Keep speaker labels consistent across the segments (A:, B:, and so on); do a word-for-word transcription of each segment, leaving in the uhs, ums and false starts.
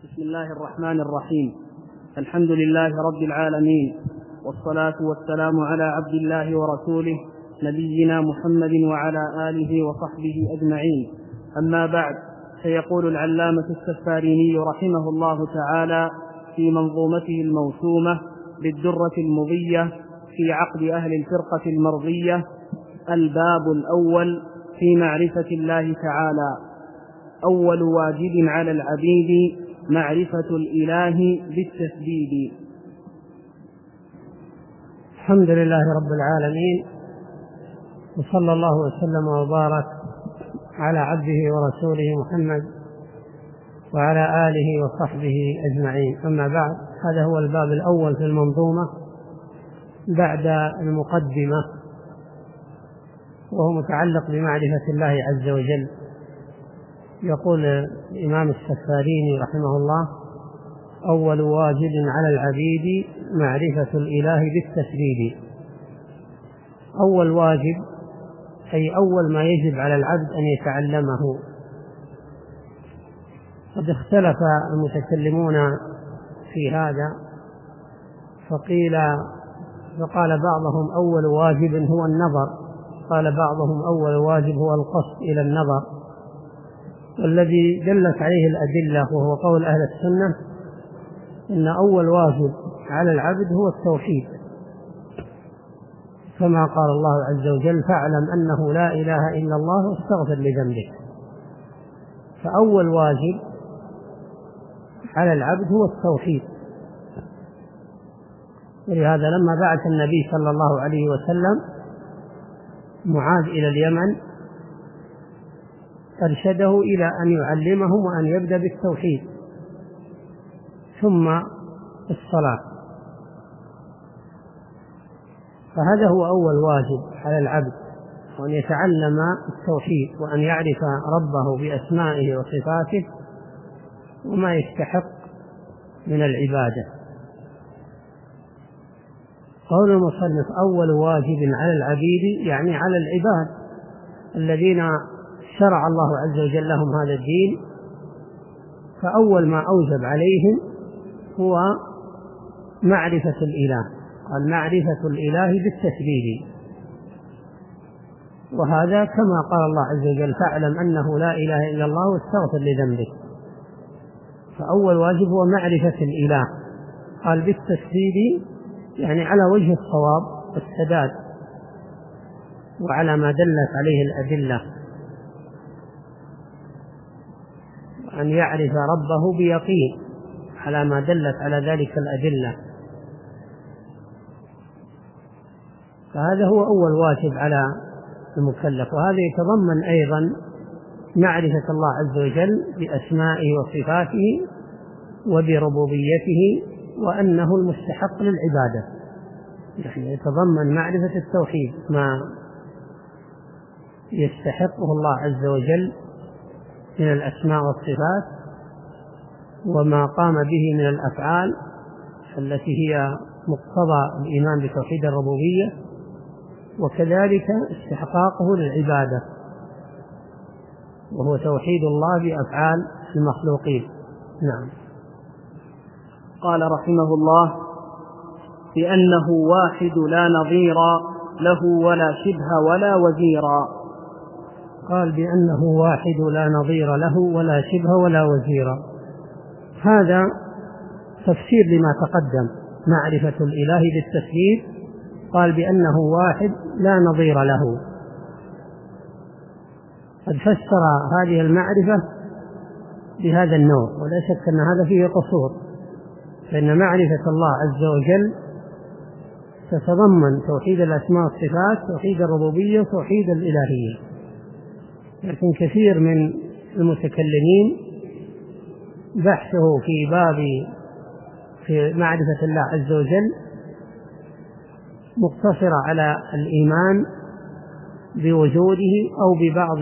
A: بسم الله الرحمن الرحيم. الحمد لله رب العالمين، والصلاة والسلام على عبد الله ورسوله نبينا محمد وعلى آله وصحبه أجمعين. أما بعد، فيقول العلامة السفاريني رحمه الله تعالى في منظومته الموسومة بالدرة المضية في عقد أهل الفرقة المرضية: الباب الأول في معرفة الله تعالى. أول واجب على العبيد معرفة الإله بالتسديد.
B: الحمد لله رب العالمين، وصلى الله وسلم وبارك على عبده ورسوله محمد وعلى آله وصحبه أجمعين. أما بعد، هذا هو الباب الأول في المنظومة بعد المقدمة، وهو متعلق بمعرفة الله عز وجل. يقول الإمام السفاريني رحمه الله: أول واجب على العبيد معرفة الإله بالتسديد. أول واجب أي أول ما يجب على العبد أن يتعلمه. قد اختلف المتكلمون في هذا، فقيل فقال بعضهم أول واجب هو النظر، قال بعضهم أول واجب هو القصد إلى النظر. والذي دلت عليه الأدلة وهو قول أهل السنة إن أول واجب على العبد هو التوحيد، كما قال الله عز وجل: فاعلم أنه لا إله إلا الله واستغفر لذنبك. فأول واجب على العبد هو التوحيد. ولهذا لما بعث النبي صلى الله عليه وسلم معاذ إلى اليمن أرشده إلى أن يعلمهم وأن يبدأ بالتوحيد ثم الصلاة. فهذا هو أول واجب على العبد، وأن يتعلم التوحيد وأن يعرف ربه بأسمائه وصفاته وما يستحق من العبادة. قول المصنف أول واجب على العبيد يعني على العباد الذين شرع الله عز وجل لهم هذا الدين، فأول ما أوجب عليهم هو معرفة الإله، قال: معرفة الإله بالتسديد. وهذا كما قال الله عز وجل: فاعلم أنه لا إله إلا الله واستغفر لذنبك. فأول واجب هو معرفة الإله، قال بالتسديد يعني على وجه الصواب والسداد وعلى ما دلت عليه الأدلة، أن يعرف ربه بيقين على ما دلت على ذلك الأدلة. فهذا هو أول واجب على المكلف. وهذا يتضمن أيضا معرفة الله عز وجل بأسمائه وصفاته وبربوبيته وأنه المستحق للعبادة، يعني يتضمن معرفة التوحيد، ما يستحقه الله عز وجل من الأسماء والصفات وما قام به من الأفعال التي هي مقتضى الإيمان بتوحيد الربوبية، وكذلك استحقاقه للعبادة وهو توحيد الله بأفعال المخلوقين. نعم.
A: قال رحمه الله: بأنه واحد لا نظير له ولا شبه ولا وزيرا.
B: قال بأنه واحد لا نظير له ولا شبه ولا وزيرا. هذا تفسير لما تقدم، معرفة الإله بالتسديد. قال بأنه واحد لا نظير له. قد فسر هذه المعرفة بهذا النوع، ولا شك أن هذا فيه قصور، فإن معرفة الله عز وجل تتضمن توحيد الأسماء والصفات، توحيد الربوبية، وتوحيد الإلهية. لكن كثير من المتكلمين بحثه في باب في معرفة الله عز وجل مقتصر على الإيمان بوجوده أو ببعض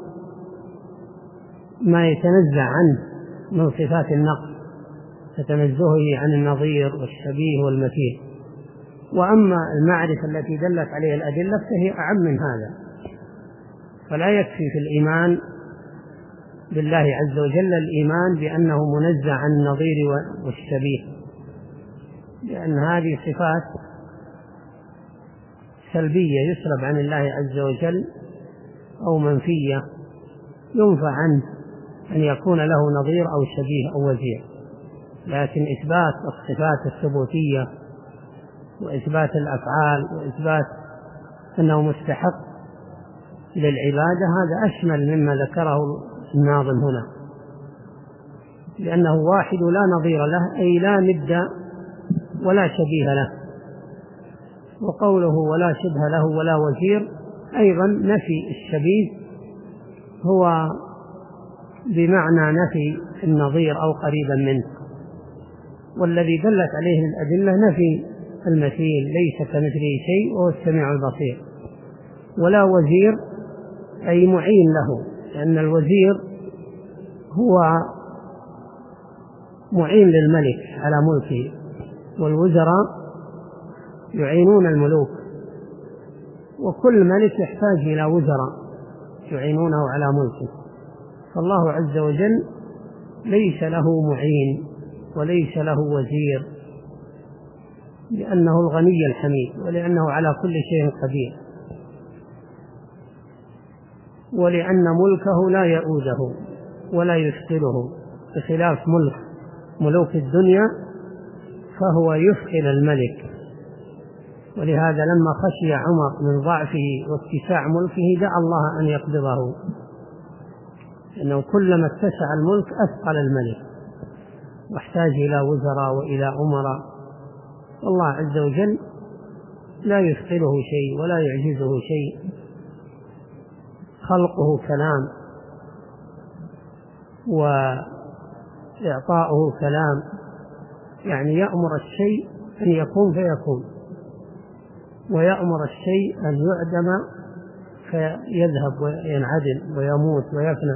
B: ما يتنزع عنه من صفات النقص كتنزهه عن النظير والشبيه والمثيل. وأما المعرفة التي دلت عليها الأدلة فهي أعم من هذا، فلا يكفي في الإيمان بالله عز وجل الإيمان بأنه منزه عن النظير والشبيه، لأن هذه صفات سلبية يسلب عن الله عز وجل أو منفية ينفى عنه أن يكون له نظير أو شبيه أو وزير. لكن إثبات الصفات الثبوتية وإثبات الأفعال وإثبات أنه مستحق للعبادة هذا أشمل مما ذكره الناظم هنا، لأنه واحد لا نظير له، أي لا ند ولا شبيه له. وقوله ولا شبه له ولا وزير أيضا نفي الشبيه هو بمعنى نفي النظير أو قريبا منه، والذي دلت عليه الأدلة نفي المثيل ليس كمثله شيء وهو السميع البصير. ولا وزير أي معين له، لأن الوزير هو معين للملك على ملكه، والوزراء يعينون الملوك، وكل ملك يحتاج إلى وزراء يعينونه على ملكه. فالله عز وجل ليس له معين وليس له وزير، لأنه الغني الحميد ولأنه على كل شيء قدير، ولأن ملكه لا يؤوده ولا يثقله، بخلاف ملك ملوك الدنيا فهو يثقل الملك. ولهذا لما خشي عمر من ضعفه واتساع ملكه دعا الله أن يقبضه، لأنه كلما اتسع الملك أثقل الملك واحتاج إلى وزراء وإلى أمراء. والله عز وجل لا يثقله شيء ولا يعجزه شيء، خلقه كلام وإعطاؤه كلام، يعني يأمر الشيء أن يكون فيكون، ويأمر الشيء أن يعدم فيذهب وينعدم ويموت ويفنى.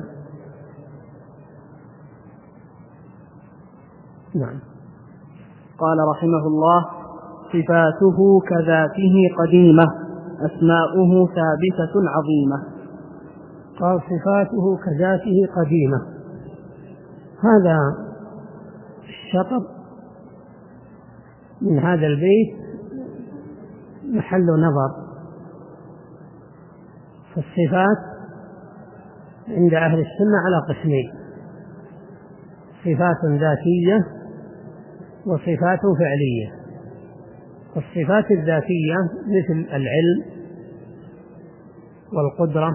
B: نعم.
A: قال رحمه الله: صفاته كذاته قديمة، أسماؤه ثابتة عظيمة.
B: قال صفاته كذاته قديمة، هذا الشطر من هذا البيت محل نظر. فالصفات عند أهل السنة على قسمين: صفات ذاتية وصفات فعلية. الصفات الذاتية مثل العلم والقدرة،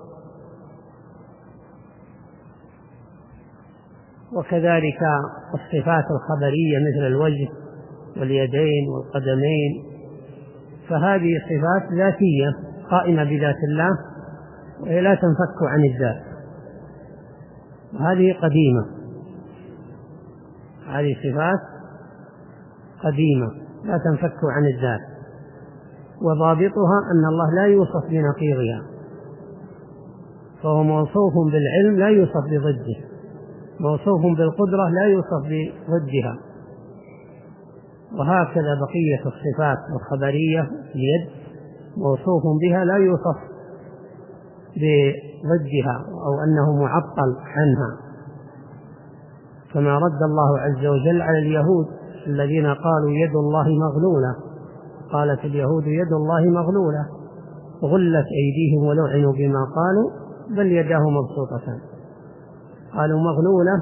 B: وكذلك الصفات الخبرية مثل الوجه واليدين والقدمين، فهذه صفات ذاتية قائمة بذات الله وهي لا تنفك عن الذات، وهذه قديمة. هذه صفات قديمة لا تنفك عن الذات، وضابطها أن الله لا يوصف بنقيضها، فهو موصوف بالعلم لا يوصف بضده، موصوف بالقدرة لا يوصف بضدها، وهكذا بقية الصفات الخبرية. اليد موصوف بها لا يوصف بضدها أو أنه معطل عنها، كما رد الله عز وجل على اليهود الذين قالوا يد الله مغلولة، قالت اليهود يد الله مغلولة غلت أيديهم ولعنوا بما قالوا بل يداه مبسوطتان. قالوا مغلولة،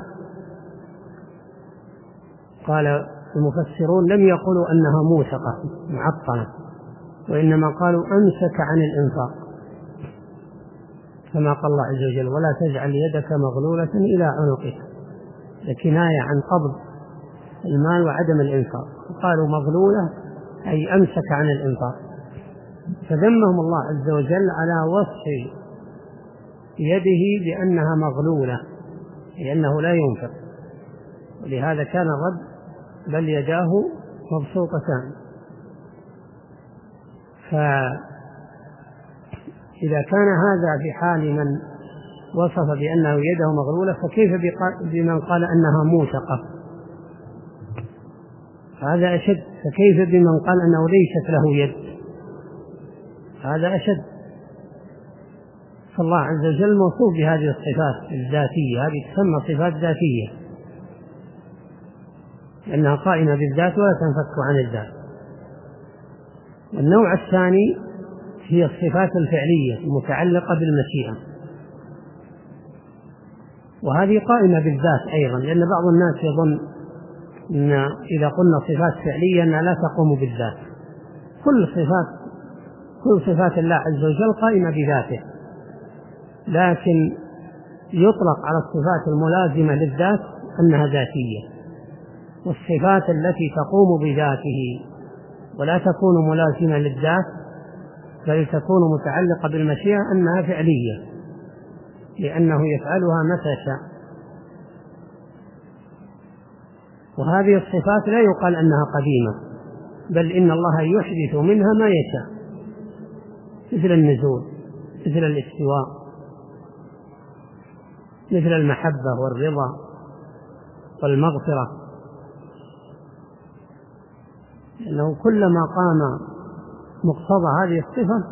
B: قال المفسرون لم يقولوا أنها موثقة معطلة، وإنما قالوا أمسك عن الإنفاق، كما قال الله عز وجل ولا تجعل يدك مغلولة إلى عنقك، لكناية عن قبض المال وعدم الإنفاق. قالوا مغلولة أي أمسك عن الإنفاق، فذمهم الله عز وجل على وصف يده بأنها مغلولة لأنه لا ينفق، ولهذا كان الرد بل يداه مبسوطتان. فإذا كان هذا في حال من وصف بأنه يده مغلولة، فكيف بمن قال أنها موثقة؟ هذا أشد. فكيف بمن قال أنه ليست له يد؟ هذا أشد. فالله عز وجل موصوف بهذه الصفات الذاتية، هذه تسمى صفات ذاتية لأنها قائمة بالذات ولا تنفك عن الذات. النوع الثاني هي الصفات الفعلية المتعلقة بالمشيئة، وهذه قائمة بالذات أيضا، لأن بعض الناس يظن أن إذا قلنا صفات فعلية أنها لا تقوم بالذات. كل صفات كل صفات الله عز وجل قائمة بذاته، لكن يطلق على الصفات الملازمة للذات أنها ذاتية، والصفات التي تقوم بذاته ولا تكون ملازمة للذات بل تكون متعلقة بالمشيئة أنها فعلية، لأنه يفعلها متى شاء. وهذه الصفات لا يقال أنها قديمة، بل إن الله يحدث منها ما يشاء، مثل النزول، مثل الاستواء، مثل المحبة والرضا والمغفرة، لأنه كلما قام مقتضى هذه الصفة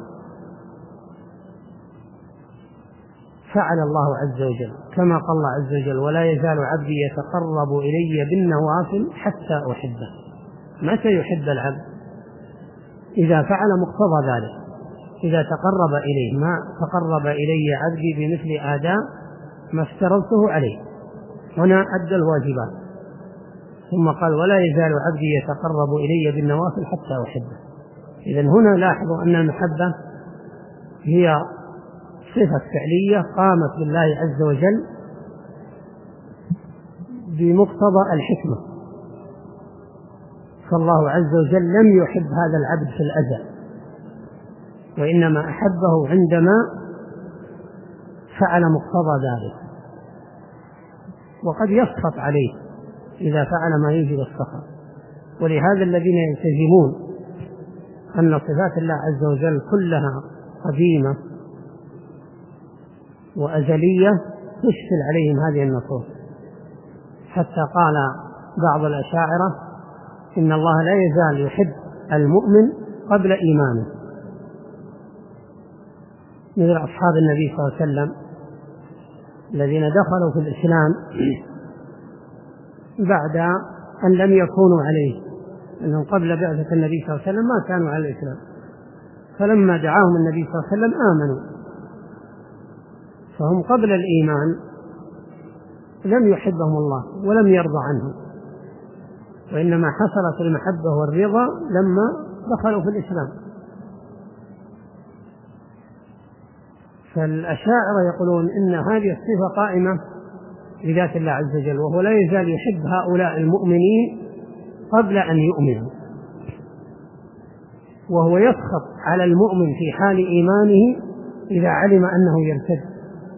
B: فعل الله عز وجل، كما قال الله عز وجل: ولا يزال عبدي يتقرب إلي بالنوافل حتى أحبه. متى يحب العبد؟ إذا فعل مقتضى ذلك، إذا تقرب إليه. ما تقرب إلي عبدي بمثل آداء ما افترضته عليه، هنا أدى الواجبات. ثم قال: ولا يزال عبدي يتقرب إلي بالنوافل حتى أحبه. إذن هنا لاحظوا أن المحبة هي صفة فعلية قامت بالله عز وجل بمقتضى الحكمة، فالله عز وجل لم يحب هذا العبد في الأزل، وإنما أحبه عندما فعل مقتضى ذلك، وقد يسخط عليه إذا فعل ما يوجب السخط. ولهذا الذين يلتزمون أن صفات الله عز وجل كلها قديمة وأزلية تشكل عليهم هذه النصوص، حتى قال بعض الأشاعرة: إن الله لا يزال يحب المؤمن قبل إيمانه، مثل أصحاب النبي صلى الله عليه وسلم الذين دخلوا في الإسلام بعد أن لم يكونوا عليه، أنهم قبل بعثة النبي صلى الله عليه وسلم ما كانوا على الإسلام، فلما دعاهم النبي صلى الله عليه وسلم آمنوا، فهم قبل الإيمان لم يحبهم الله ولم يرضى عنهم، وإنما حصلت المحبة والرضا لما دخلوا في الإسلام. فالأشاعرة يقولون إن هذه الصفة قائمة بذات الله عز وجل، وهو لا يزال يحب هؤلاء المؤمنين قبل أن يؤمنوا، وهو يسخط على المؤمن في حال إيمانه إذا علم أنه يرتد،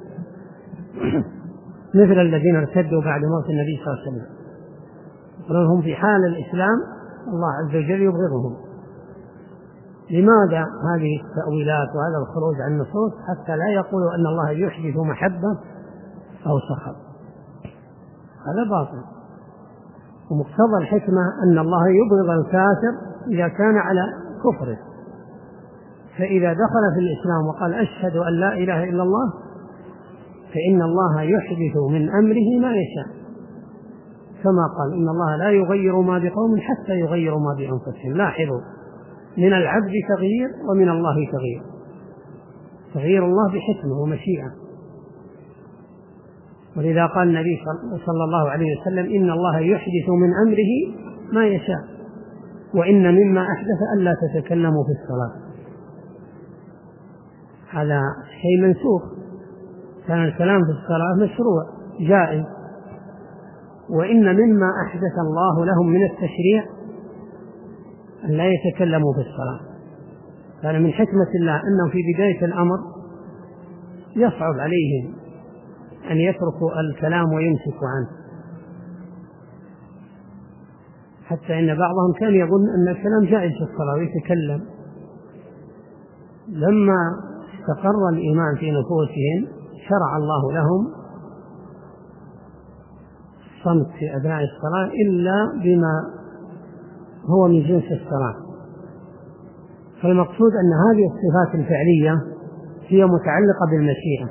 B: مثل الذين ارتدوا بعد موت النبي صلى الله عليه وسلم، يقولون في حال الإسلام الله عز وجل يبغضهم. لماذا هذه التأويلات وهذا الخروج عن النصوص؟ حتى لا يقولوا أن الله يحدث محبة أو سخط، هذا باطل. ومقتضى الحكمة أن الله يبغض الكافر إذا كان على كفره، فإذا دخل في الإسلام وقال: أشهد أن لا إله إلا الله، فإن الله يحدث من أمره ما يشاء، كما قال: إن الله لا يغير ما بقوم حتى يغيروا ما بأنفسهم. لاحظوا، من العبد تغيير ومن الله تغيير، تغيير الله بحكمه ومشيئة. ولذا قال النبي صلى الله عليه وسلم: إن الله يحدث من أمره ما يشاء، وإن مما أحدث ألا تتكلموا في الصلاة. هذا شيء منسوخ، كان الكلام في الصلاة مشروع جائز. وإن مما أحدث الله لهم من التشريع أن لا يتكلموا في الصلاة. كان من حكمة الله أنه في بداية الأمر يصعب عليهم أن يتركوا الكلام ويمسكوا عنه، حتى إن بعضهم كان يظن أن الكلام جائز في الصلاة ويتكلم. لما استقر الإيمان في نفوسهم شرع الله لهم الصمت في أثناء الصلاة إلا بما هو من جنس الصلاة. فالمقصود أن هذه الصفات الفعلية هي متعلقة بالمشيئة.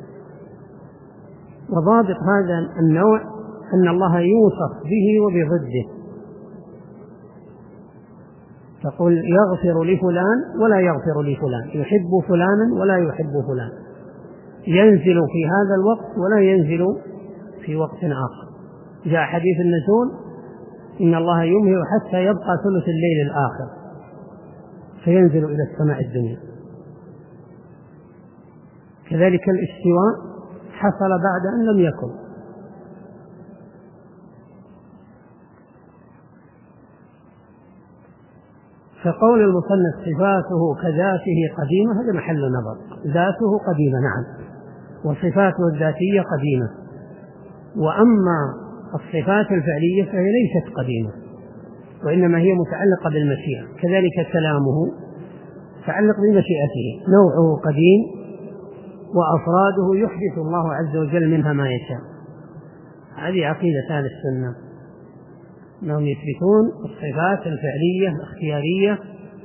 B: وضابط هذا النوع أن الله يوصف به وبضده، تقول يغفر لفلان ولا يغفر لفلان، يحب فلانا ولا يحب فلان، ينزل في هذا الوقت ولا ينزل في وقت آخر. جاء حديث النزول إن الله يمهل حتى يبقى ثلث الليل الآخر فينزل إلى السماء الدنيا. كذلك الاستواء حصل بعد أن لم يكن. فقول المصنف صفاته كذاته قديمة هذا محل نظر، ذاته قديمة نعم، وصفاته الذاتية قديمة، وأما الصفات الفعلية فهي ليست قديمة وإنما هي متعلقة بالمشيئة. كذلك كلامه متعلق بمشيئته، نوعه قديم وأفراده يحدث الله عز وجل منها ما يشاء. هذه عقيدة أهل السنة، أنهم يثبتون الصفات الفعلية الاختيارية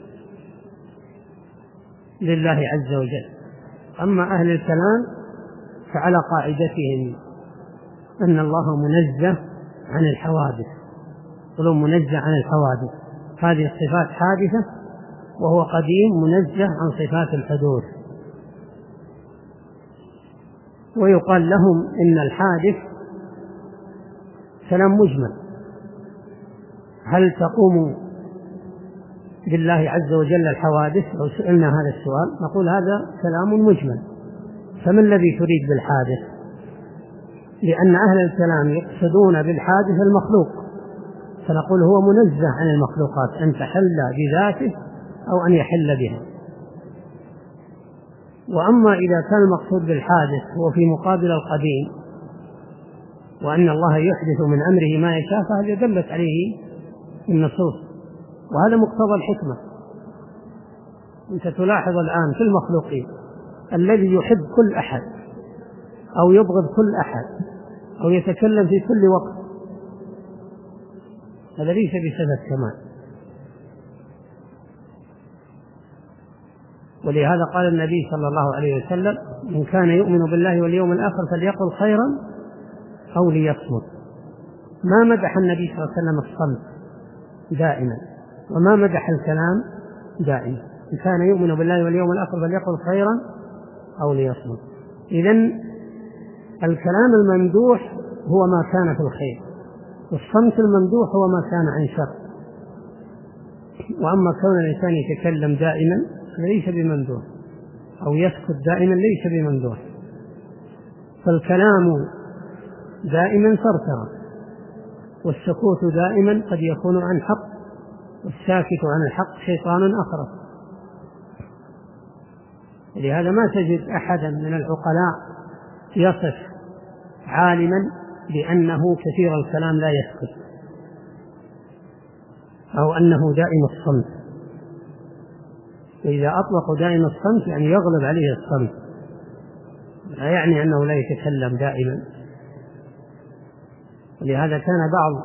B: لله عز وجل. أما أهل الكلام فعلى قاعدتهم أن الله منزه عن الحوادث، يقولون منزه عن الحوادث، هذه الصفات حادثة وهو قديم منزه عن صفات الحدوث. ويقال لهم إن الحادث كلام مجمل، هل تقوم بالله عز وجل الحوادث؟ لو سئلنا هذا السؤال نقول هذا كلام مجمل، فما الذي تريد بالحادث؟ لأن أهل الكلام يقصدون بالحادث المخلوق، فنقول هو منزه عن المخلوقات أن تحل بذاته أو أن يحل بها. وأما إذا كان المقصود بالحادث هو في مقابل القديم وأن الله يحدث من أمره ما يشاء فهذا دلت عليه النصوص، وهذا مقتضى الحكمة. أنت تلاحظ الآن في المخلوقين الذي يحب كل أحد أو يبغض كل أحد أو يتكلم في كل وقت، هذا ليس بصفة كمال. ولهذا قال النبي صلى الله عليه وسلم من كان يؤمن بالله واليوم الآخر فليقل خيرا أو ليصمت. ما مدح النبي صلى الله عليه وسلم الصمت دائما، وما مدح الكلام دائما. من كان يؤمن بالله واليوم الآخر فليقل خيرا أو ليصمت. إذن الكلام الممدوح هو ما كان في الخير، والصمت الممدوح هو ما كان عن شر. وأما كون الإنسان يتكلم دائما ليس بممدوح، أو يسكت دائما ليس بممدوح. فالكلام دائما ثرثرة، والسكوت دائما قد يكون عن حق، والساكت عن الحق شيطان أخرس. لهذا ما تجد أحدا من العقلاء يصف عالما بأنه كثير الكلام لا يسكت، أو أنه دائم الصمت. وإذا أطلقوا دائم الصمت يعني يغلب عليه الصمت، لا يعني أنه لا يتكلم دائما. ولهذا كان بعض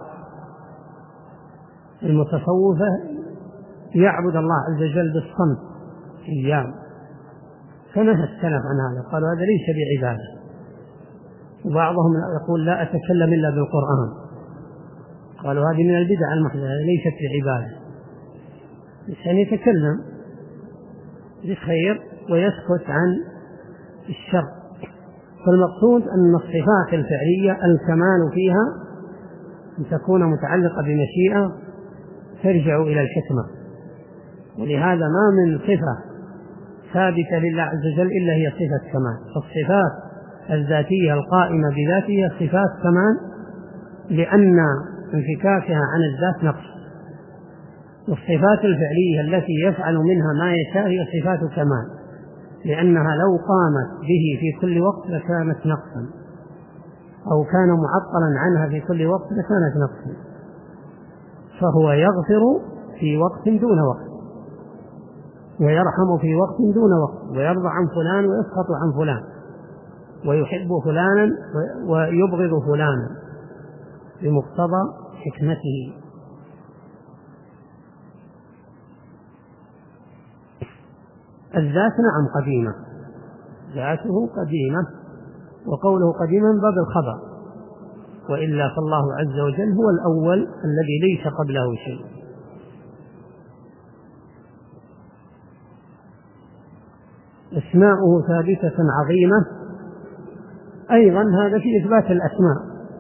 B: المتصوفة يعبد الله عز وجل بالصمت أيام، فنهى السلف عن هذا، قالوا هذا ليس بعبادة. وبعضهم يقول لا أتكلم إلا بالقرآن، قالوا هذه من البدع المحدثة ليست بعبادة. الإنسان يتكلم بالخير ويسكت عن الشر. فالمقصود أن الصفات الفعلية الكمال فيها أن تكون متعلقة بمشيئة ترجع إلى الحكمة. ولهذا ما من صفة ثابتة لله عز وجل إلا هي صفة كمال. فالصفات الذاتية القائمة بذاتها صفات كمال، لأن انفكاكها عن الذات نقص. والصفات الفعلية التي يفعل منها ما يشاء هي صفات كمال، لأنها لو قامت به في كل وقت لكانت نقصا، أو كان معطلا عنها في كل وقت لكانت نقصا. فهو يغفر في وقت دون وقت، ويرحم في وقت دون وقت، ويرضى عن فلان ويسخط عن فلان، ويحب فلانا ويبغض فلانا بمقتضى حكمته. الذات نعم قديمة، ذاته قديمة، وقوله قديما باب الخبر، وإلا فالله عز وجل هو الأول الذي ليس قبله شيء. أسماؤه ثابتة عظيمة، أيضا هذا في إثبات الأسماء،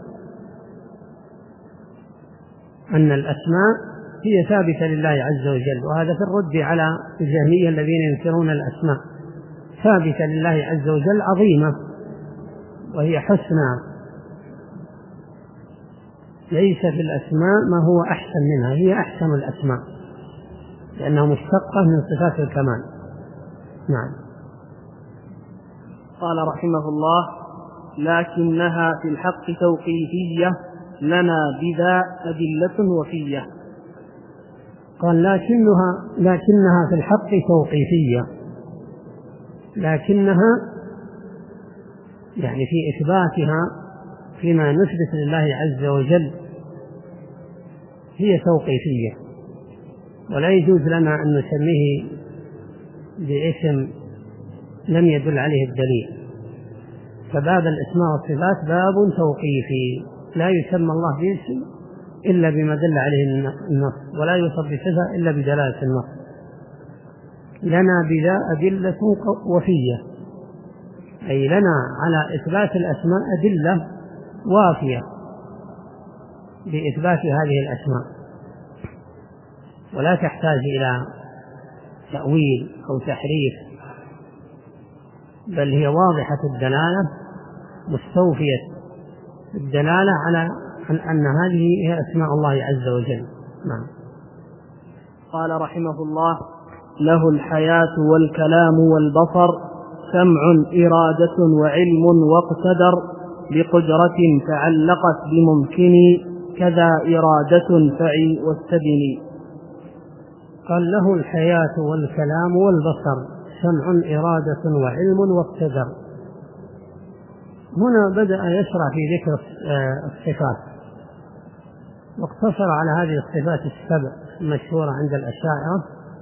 B: أن الأسماء هي ثابتة لله عز وجل، وهذا في الرد على الجهمية الذين ينكرون الأسماء. ثابتة لله عز وجل عظيمة، وهي حسنى، ليس في الأسماء ما هو أحسن منها، هي أحسن الأسماء لأنها مشتقة من صفات الكمال. نعم.
A: قال رحمه الله: لكنها في الحق توقيفية لنا بذا أدلة وفية.
B: قال لكنها لكنها في الحق توقيفية، لكنها يعني في إثباتها فيما نثبت لله عز وجل هي توقيفية، ولا يجوز لنا أن نسميه باسم لم يدل عليه الدليل. فباب الأسماء والصفات باب توقيفي، لا يسمى الله باسم إلا بما دل عليه النص، ولا يوصف بصفة إلا بدلالة النص. لنا بذا أدلة وفية، أي لنا على إثبات الأسماء أدلة وافية بإثبات هذه الأسماء، ولا تحتاج إلى تأويل أو تحريف، بل هي واضحة الدلالة مستوفية الدلالة على أن هذه هي أسماء الله عز وجل. نعم.
A: قال رحمه الله: له الحياة والكلام والبصر، سمع إرادة وعلم واقتدر، بقدرة تعلقت بممكن، كذا إرادة فعي واستبني.
B: قال له الحياة والكلام والبصر، سمع إرادة وعلم واقتدر. هنا بدأ يشرع في ذكر الصفات، واقتصر على هذه الصفات السبع المشهورة عند الأشاعرة.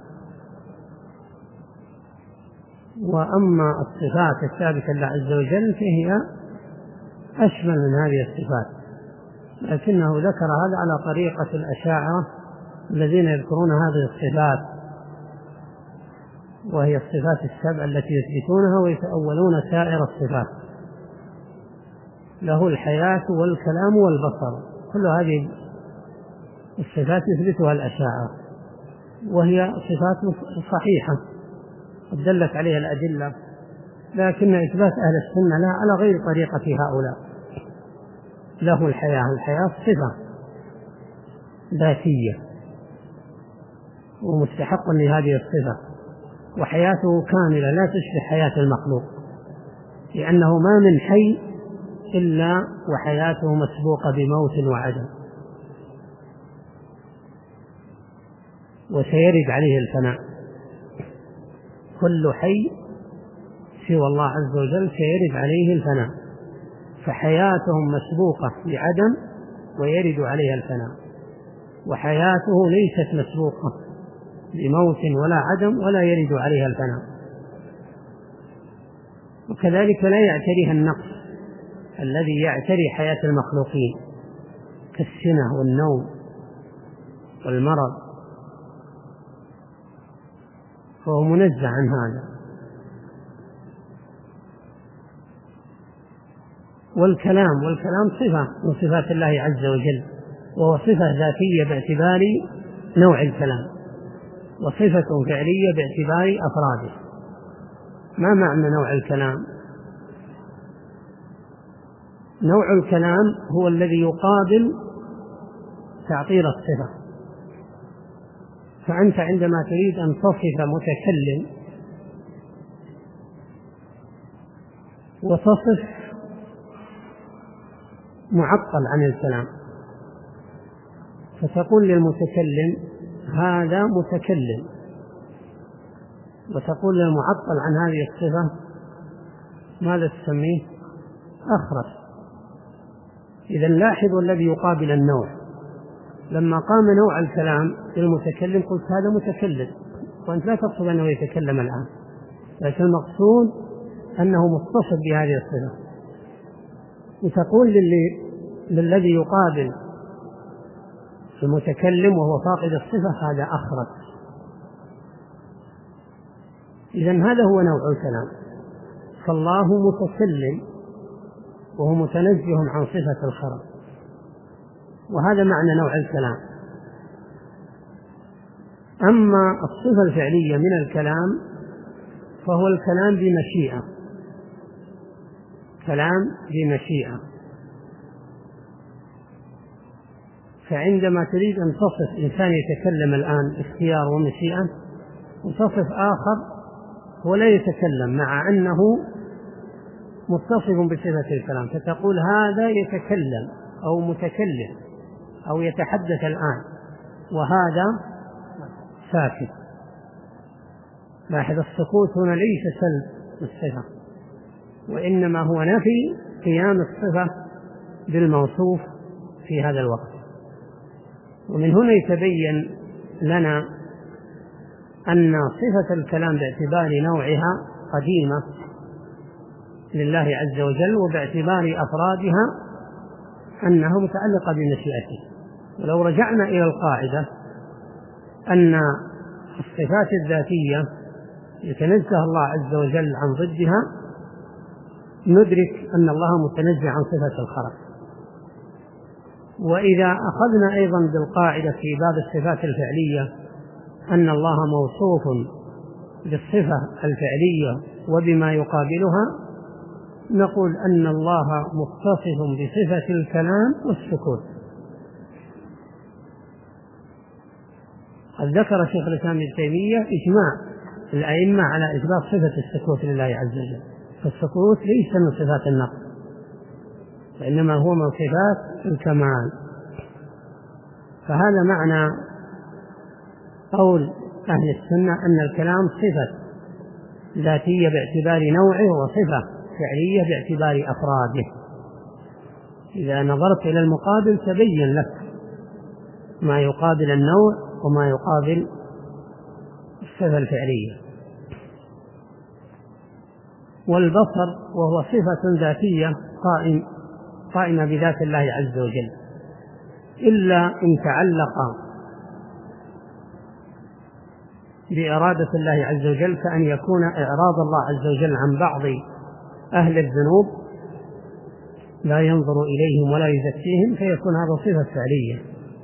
B: وأما الصفات الثابتة لله عز وجل فهي أشمل من هذه الصفات، لكنه ذكر هذا على طريقة الأشاعرة الذين يذكرون هذه الصفات، وهي الصفات السبع التي يثبتونها ويتأولون سائر الصفات. له الحياة والكلام والبصر، كل هذه الصفات يثبتها الأشاعرة، وهي صفات صحيحة دلت عليها الأدلة، لكن إثبات أهل السنة لها على غير طريقة هؤلاء. له الحياة، الحياة صفة ذاتية ومستحق لهذه الصفة، وحياته كاملة لا تشبه حياة المخلوق، لأنه ما من حي إلا وحياته مسبوقة بموت وعدم، وسيرد عليه الفناء. كل حي سوى الله عز وجل سيرد عليه الفناء، فحياتهم مسبوقة بعدم ويرد عليها الفناء، وحياته ليست مسبوقة بموت ولا عدم ولا يرد عليها الفناء. وكذلك لا يعتريها النقص الذي يعتري حياة المخلوقين كالسنة والنوم والمرض، فهو منزه عن هذا. والكلام، والكلام صفة من صفات الله عز وجل، وهو صفة ذاتية باعتبار نوع الكلام، وصفة فعلية باعتبار أفراده. ما معنى نوع الكلام؟ نوع الكلام هو الذي يقابل تعطيل الصفة. فأنت عندما تريد أن تصف متكلم وتصف معطل عن الكلام، فتقول للمتكلم هذا متكلم، وتقول للمعطل عن هذه الصفة ماذا تسميه؟ أخرس. إذا لاحظوا الذي يقابل النوع. لما قام نوع الكلام للمتكلم قلت هذا متكلم، وأنت لا تقصد أنه يتكلم الآن، لكن المقصود أنه متصف بهذه الصفة، وتقول للي للذي يقابل المتكلم وهو فاقد الصفة هذا أخرس. إذن هذا هو نوع الكلام. فالله متكلم وهو متنزه عن صفة الخرس، وهذا معنى نوع الكلام. أما الصفة الفعلية من الكلام فهو الكلام بمشيئة، كلام بمشيئة. فعندما تريد أن تصف إنسان يتكلم الآن اختيار ومشيئة، وتصف آخر هو لا يتكلم مع أنه متصف بصفة الكلام، فتقول هذا يتكلم أو متكلم أو يتحدث الآن، وهذا ساكت. لاحظ السكوت هنا ليس سلب الصفة، وإنما هو نفي قيام الصفة بالموصوف في هذا الوقت. ومن هنا يتبين لنا أن صفة الكلام باعتبار نوعها قديمة لله عز وجل، وباعتبار أفرادها أنها متعلقة بمشيئته. ولو رجعنا إلى القاعدة أن الصفات الذاتية يتنزه الله عز وجل عن ضدها، ندرك أن الله متنزه عن صفة الخرس. وإذا أخذنا أيضا بالقاعدة في باب الصفات الفعلية أن الله موصوف بالصفة الفعلية وبما يقابلها، نقول أن الله متصف بصفة الكلام والسكوت. قد ذكر شيخ الإسلام ابن تيمية إجماع الأئمة على إثبات صفة السكوت لله عز وجل، فالسكوت ليس من صفات النقص، وإنما هو من صفات الكمال. فهذا معنى قول أهل السنة أن الكلام صفة ذاتية باعتبار نوعه، وصفة فعلية باعتبار أفراده. إذا نظرت إلى المقابل تبين لك ما يقابل النوع وما يقابل الصفة الفعلية. والبصر وهو صفة ذاتية قائم قائمة بذات الله عز وجل، إلا إن تعلق بإرادة الله عز وجل، كأن يكون إعراض الله عز وجل عن بعض أهل الذنوب لا ينظر إليهم ولا يزكيهم، فيكون هذا صفة فعلية.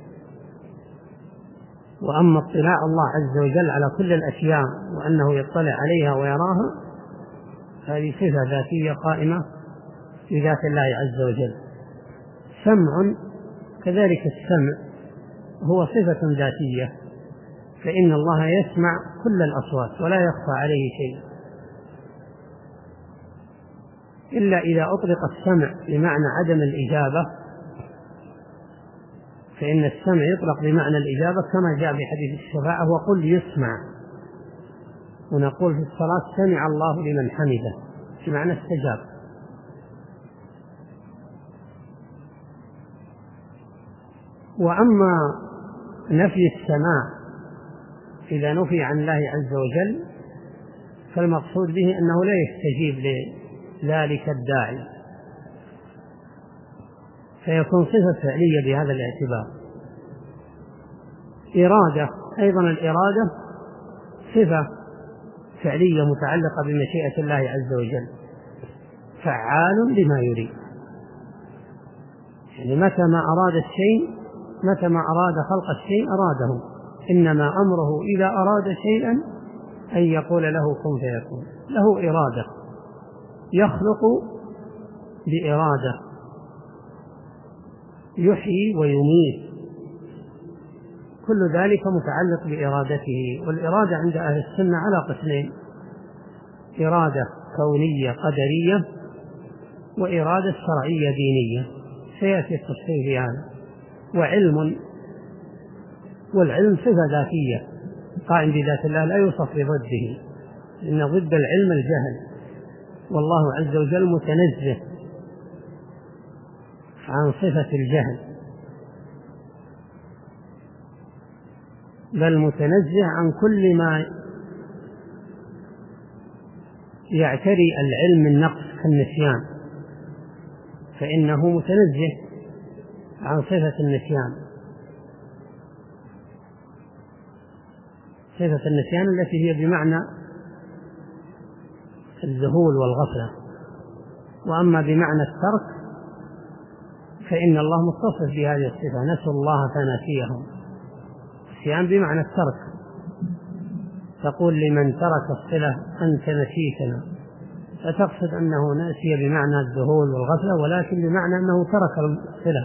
B: وأما اطلاع الله عز وجل على كل الأشياء وأنه يطلع عليها ويراها، هذه صفة ذاتية قائمة بذات الله عز وجل. سمع كذلك، السمع هو صفة ذاتية، فإن الله يسمع كل الأصوات ولا يخفى عليه شيء، إلا إذا أطلق السمع بمعنى عدم الإجابة، فإن السمع يطلق بمعنى الإجابة كما جاء في حديث الشفاعة وقل يسمع، ونقول في الصلاة سمع الله لمن حمده بمعنى استجاب. وأما نفي السماع إذا نفي عن الله عز وجل فالمقصود به أنه لا يستجيب لذلك الداعي، فيكون صفة فعلية بهذا الاعتبار. إرادة أيضا، الإرادة صفة فعلية متعلقة بمشيئة الله عز وجل، فعال لما يريد، يعني متى ما أراد الشيء، متى ما أراد خلق الشيء أراده، إنما أمره إذا أراد شيئا أن يقول له كن فيكون. له إرادة، يخلق بإرادة، يحيي ويميت، كل ذلك متعلق بإرادته. والإرادة عند أهل السنة على قسمين: إرادة كونية قدرية، وإرادة شرعية دينية، سيأتي التفصيل في هذا. وعلم، والعلم صفة ذاتية قائم بذات الله لا يوصف بضده، إن ضد العلم الجهل، والله عز وجل متنزه عن صفة الجهل، بل متنزه عن كل ما يعتري العلم النقص كالنسيان، فإنه متنزه عن صفة النسيان، صفة النسيان التي هي بمعنى الذهول والغفلة. وأما بمعنى الترك فإن الله متصف بهذه الصفة، نسوا الله فنسيهم. النسيان بمعنى الترك، تقول لمن ترك الصلة أنت نسيتنا، فتقصد أنه نسي بمعنى الذهول والغفلة، ولكن بمعنى أنه ترك الصلة.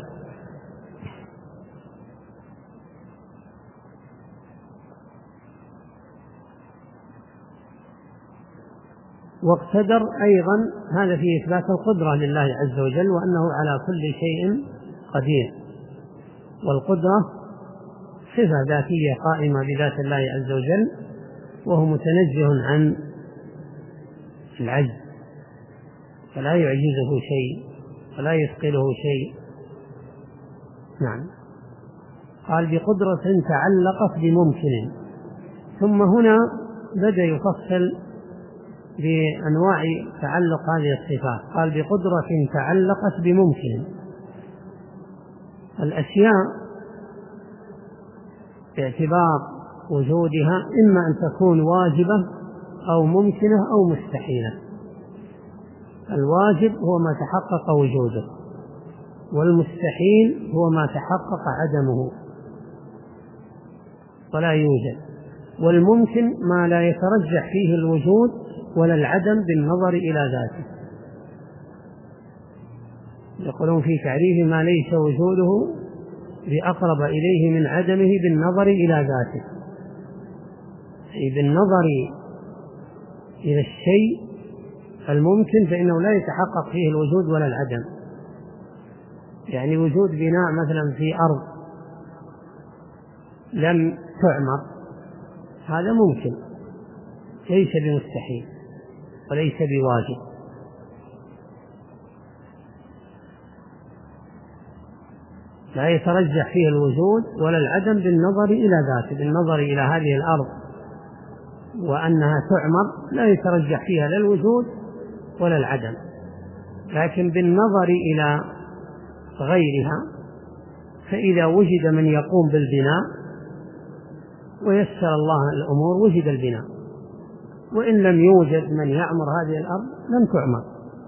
B: واقتدر أيضا هذا في إثبات القدرة لله عز وجل، وأنه على كل شيء قدير. والقدرة صفة ذاتية قائمة بذات الله عز وجل، وهو متنزه عن العجز، فلا يعجزه شيء ولا يثقله شيء. نعم. قال بقدرة تعلقت بممكن، ثم هنا بدأ يفصل بأنواع تعلق هذه الصفات. قال بقدرة تعلقت بممكن. الأشياء باعتبار وجودها إما أن تكون واجبة أو ممكنة أو مستحيلة. الواجب هو ما تحقق وجوده، والمستحيل هو ما تحقق عدمه ولا يوجد، والممكن ما لا يترجح فيه الوجود ولا العدم بالنظر إلى ذاته. يقولون في تعريف ما ليس وجوده بأقرب إليه من عدمه بالنظر إلى ذاته، أي بالنظر إلى الشيء الممكن فإنه لا يتحقق فيه الوجود ولا العدم. يعني وجود بناء مثلا في أرض لم تعمر، هذا ممكن، ليس بمستحيل وليس بواجب. لا يترجح فيه الوجود ولا العدم بالنظر إلى ذاته. بالنظر إلى هذه الأرض وأنها تعمر لا يترجح فيها لا الوجود ولا العدم، لكن بالنظر إلى غيرها فإذا وجد من يقوم بالبناء ويسر الله الأمور وجد البناء، وإن لم يوجد من يعمر هذه الأرض لم تعمر.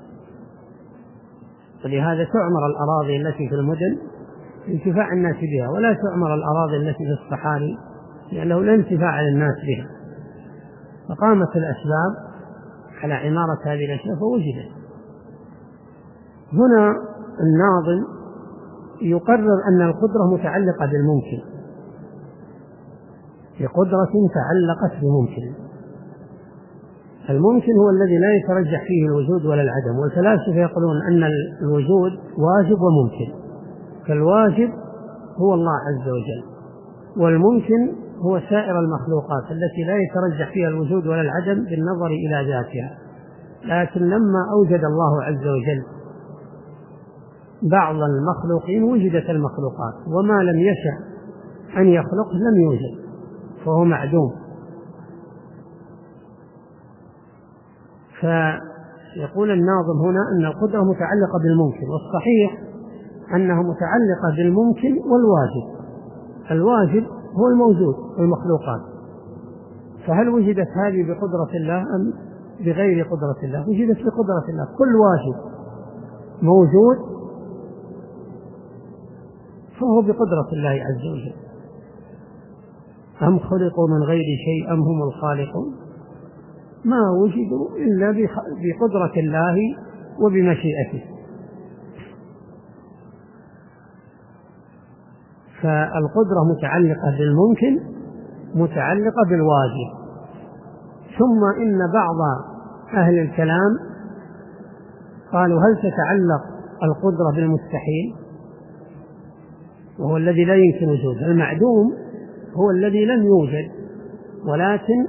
B: ولهذا تعمر الأراضي التي في المدن انتفاع الناس بها، ولا تعمر الأراضي التي في الصحاري لأنه لا انتفاع للناس بها. فقامت الأسباب على عمارة هذه الأشياء فوجدت. هنا الناظم يقرر أن القدرة متعلقة بالممكن، بقدرة تعلقت بممكن. الممكن هو الذي لا يترجح فيه الوجود ولا العدم، والفلاسفة يقولون أن الوجود واجب وممكن، فالواجب هو الله عز وجل، والممكن هو سائر المخلوقات التي لا يترجح فيها الوجود ولا العدم بالنظر إلى ذاتها. لكن لما أوجد الله عز وجل بعض المخلوقين وجدت المخلوقات، وما لم يشأ أن يخلق لم يوجد، فهو معدوم. فيقول الناظم هنا أن القدرة متعلقة بالممكن، والصحيح أنها متعلقة بالممكن والواجب. الواجب هو الموجود والمخلوقات، فهل وجدت هذه بقدرة الله أم بغير قدرة الله؟ وجدت بقدرة الله. كل واجب موجود فهو بقدرة الله عز وجل. أم خلقوا من غير شيء أم هم الخالقون؟ ما وجدوا إلا بقدرة الله وبمشيئته. فالقدرة متعلقة بالممكن متعلقة بالواجب. ثم إن بعض أهل الكلام قالوا هل تتعلق القدرة بالمستحيل وهو الذي لا يمكن وجوده؟ المعدوم هو الذي لم يوجد ولكن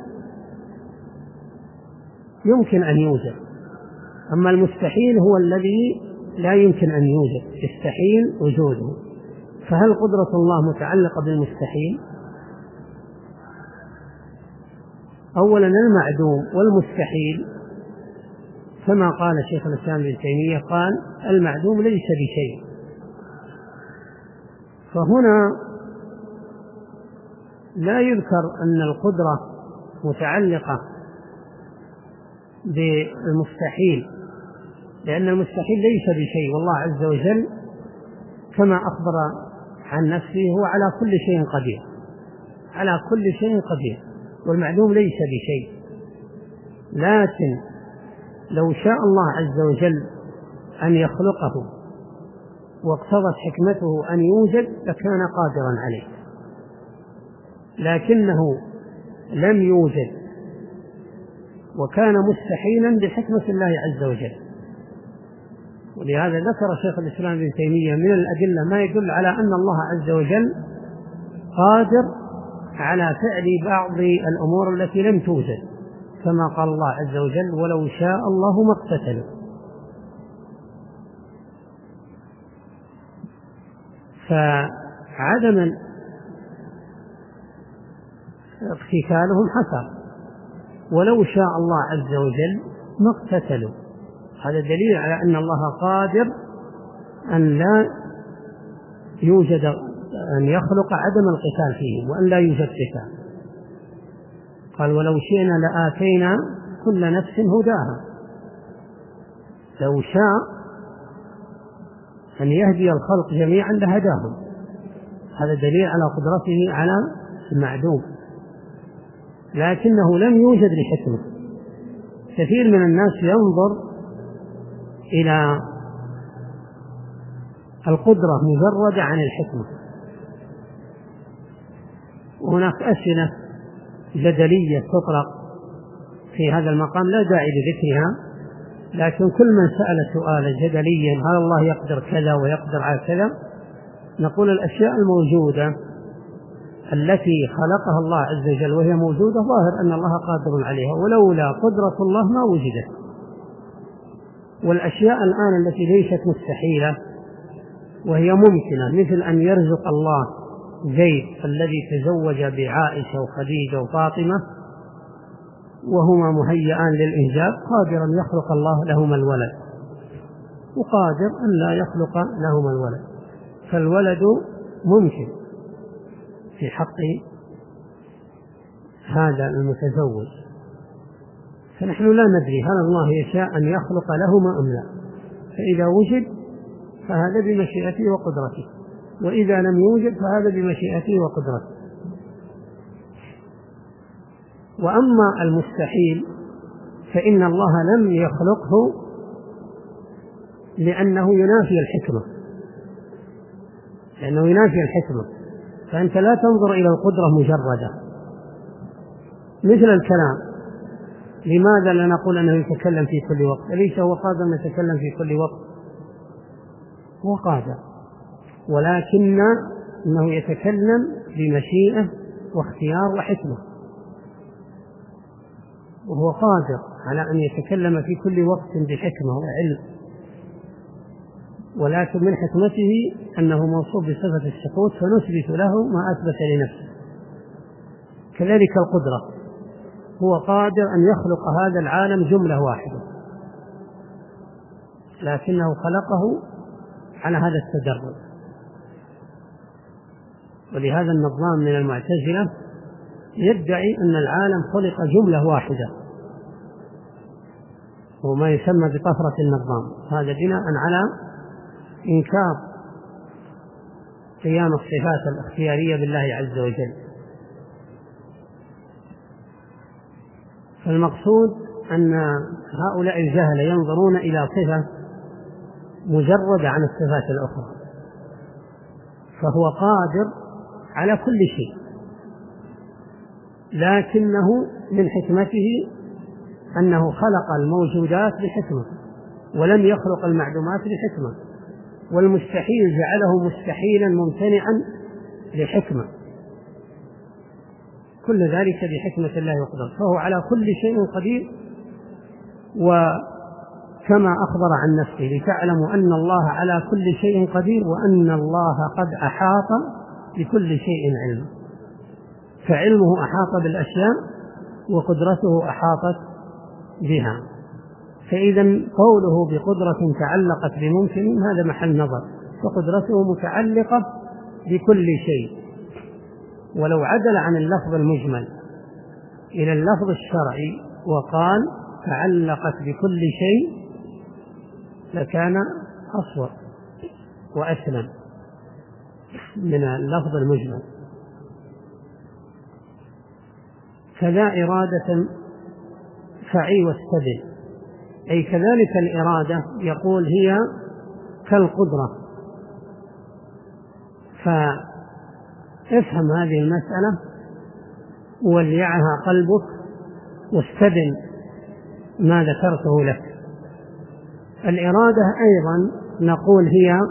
B: يمكن أن يوجد، أما المستحيل هو الذي لا يمكن أن يوجد، يستحيل وجوده. فهل قدرة الله متعلقة بالمستحيل؟ أولا المعدوم والمستحيل كما قال شيخ الإسلام ابن تيمية قال المعدوم ليس بشيء. فهنا لا يذكر أن القدرة متعلقة بالمستحيل، لأن المستحيل ليس بشيء، والله عز وجل كما أخبر عن نفسه هو على كل شيء قدير، على كل شيء قدير، والمعدوم ليس بشيء. لكن لو شاء الله عز وجل أن يخلقه واقتضت حكمته أن يوجد لكان قادرا عليه، لكنه لم يوجد وكان مستحيلا بحكمة الله عز وجل. ولهذا ذكر شيخ الإسلام ابن تيمية من الأدلة ما يدل على أن الله عز وجل قادر على فعل بعض الأمور التي لم توجد، كما قال الله عز وجل ولو شاء الله ما اقتتلوا. فعدم اقتتالهم حصل، ولو شاء الله عز وجل ما اقتتلوا. هذا دليل على أن الله قادر أن لا يوجد، أن يخلق عدم القتال فيهم وأن لا يوجد قتال. قال ولو شئنا لآتينا كل نفس هداها. لو شاء أن يهدي الخلق جميعا لهداهم. هذا دليل على قدرته على المعدوم، لكنه لم يوجد لحكمة. كثير من الناس ينظر إلى القدرة مجردة عن الحكمة، وهناك أسئلة جدلية تطرق في هذا المقام لا داعي لذكرها، لكن كل من سأل سؤالا جدليا هل الله يقدر كذا ويقدر على كذا، نقول الأشياء الموجودة التي خلقها الله عز وجل وهي موجودة ظاهر أن الله قادر عليها، ولولا قدرة الله ما وجدت. والأشياء الآن التي ليست مستحيلة وهي ممكنة، مثل أن يرزق الله زيد الذي تزوج بعائشة وخديجة وفاطمة وهما مهيئان للإنجاب، قادرا يخلق الله لهما الولد، وقادر أن لا يخلق لهما الولد. فالولد ممكن في حق هذا المتزوج، فنحن لا ندري هل الله يشاء أن يخلق لهما أم لا. فإذا وجد فهذا بمشيئته وقدرته، وإذا لم يوجد فهذا بمشيئته وقدرته. وأما المستحيل فإن الله لم يخلقه لأنه ينافي الحكمة، لأنه ينافي الحكمة. فأنت لا تنظر إلى القدرة مجردة. مثل الكلام، لماذا لا نقول أنه يتكلم في كل وقت؟ أليس هو قادر أن يتكلم في كل وقت؟ هو قادر، ولكن أنه يتكلم بمشيئة واختيار وحكمة، وهو قادر على أن يتكلم في كل وقت بحكمة وعلم، ولكن من حكمته أنه موصوف بصفة السكوت فنثبت له ما أثبت لنفسه. كذلك القدرة، هو قادر أن يخلق هذا العالم جملة واحدة، لكنه خلقه على هذا التدرج. ولهذا النظام من المعتزلة يدعي أن العالم خلق جملة واحدة، وما يسمى بطفرة النظام، هذا بناء على إنكار قيام الصفات الاختيارية بالله عز وجل. فالمقصود أن هؤلاء الجهلة ينظرون إلى صفة مجردة عن الصفات الأخرى، فهو قادر على كل شيء، لكنه من حكمته أنه خلق الموجودات بحكمة ولم يخلق المعدومات بحكمة، والمستحيل جعله مستحيلا ممتنعا لحكمة، كل ذلك بحكمة الله وقدرته، فهو على كل شيء قدير. وكما أخبر عن نفسه لتعلموا أن الله على كل شيء قدير وأن الله قد أحاط بكل شيء علما، فعلمه أحاط بالأشياء وقدرته أحاطت بها. فإذا قوله بقدرة تعلقت بممكن هذا محل نظر، فقدرته متعلقة بكل شيء. ولو عدل عن اللفظ المجمل إلى اللفظ الشرعي وقال تعلقت بكل شيء لكان أصوب وأسلم من اللفظ المجمل. كذا إرادة فعي واستدل، أي كذلك الإرادة يقول هي كالقدرة. فافهم هذه المسألة وليعها قلبك واستدل ما ذكرته لك. الإرادة أيضا نقول هي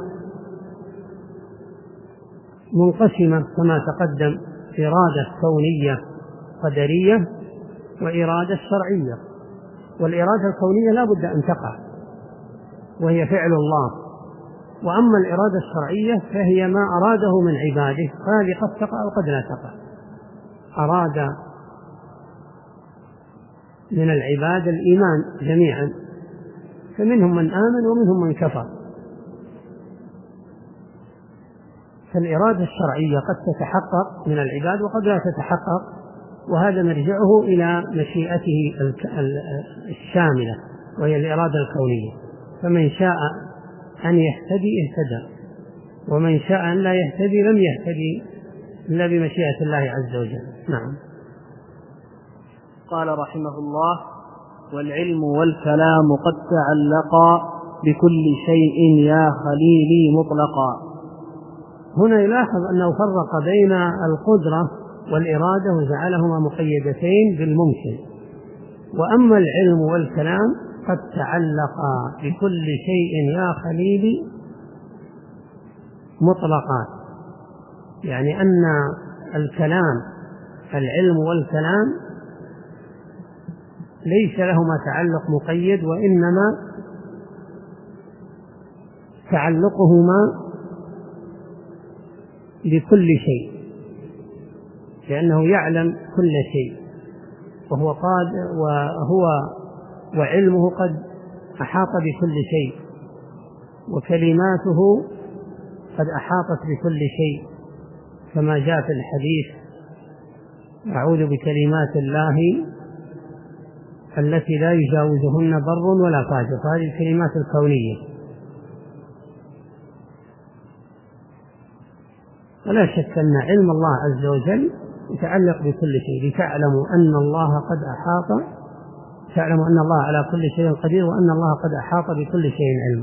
B: منقسمة كما تقدم، إرادة كونية قدرية وإرادة شرعية. والإرادة الكونية لا بد أن تقع وهي فعل الله، وأما الإرادة الشرعية فهي ما أراده من عباده، هذه قد تقع وقد لا تقع. أراد من العباد الإيمان جميعا، فمنهم من آمن ومنهم من كفر. فالإرادة الشرعية قد تتحقق من العباد وقد لا تتحقق، وهذا مرجعه إلى مشيئته الشاملة وهي الإرادة الكونية. فمن شاء أن يهتدي اهتدى، ومن شاء أن لا يهتدي لم يهتدي إلا بمشيئة الله عز وجل. نعم.
A: قال رحمه الله: والعلم والكلام قد تعلقا بكل شيء يا خليلي مطلقا.
B: هنا يلاحظ أنه فرق بين القدرة والإرادة وجعلهما مقيدتين بالممكن. وأما العلم والكلام قد تعلقا بكل شيء يا خليلي مطلقا، يعني أن الكلام العلم والكلام ليس لهما تعلق مقيد، وإنما تعلقهما بكل شيء، لأنه يعلم كل شيء، وهو قادر وهو وعلمه قد أحاط بكل شيء، وكلماته قد أحاطت بكل شيء، كما جاء في الحديث: أعوذ بكلمات الله التي لا يجاوزهن بر ولا فاجر. هذه الكلمات الكونية. ولا شك أن علم الله عز وجل يتعلق بكل شيء، لتعلموا أن الله قد أحاط تعلموا أن الله على كل شيء قدير، وأن الله قد أحاط بكل شيء علم.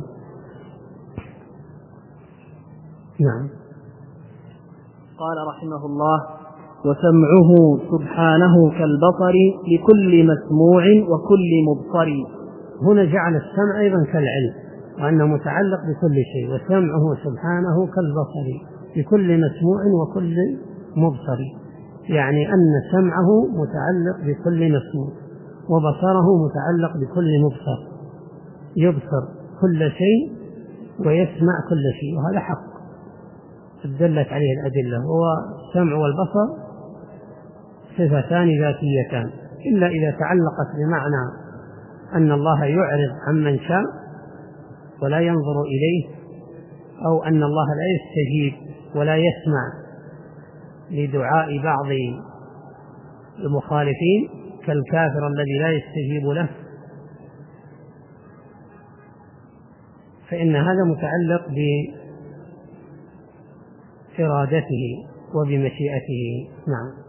B: نعم.
A: قال رحمه الله: وسمعه سبحانه كالبصر لكل مسموع وكل مبصر.
B: هنا جعل السمع أيضا كالعلم، وأنه متعلق بكل شيء. وسمعه سبحانه كالبصر لكل مسموع وكل مبصر، يعني أن سمعه متعلق بكل مسموع، وبصره متعلق بكل مبصر، يبصر كل شيء ويسمع كل شيء، وهذا حق دلت عليه الأدلة. هو السمع والبصر صفتان ذاتيتان، إلا إذا تعلقت بمعنى أن الله يعرض عمن شاء ولا ينظر إليه، أو أن الله لا يستجيب ولا يسمع لدعاء بعض المخالفين كالكافر الذي لا يستجيب له، فإن هذا متعلق بإرادته وبمشيئته. نعم.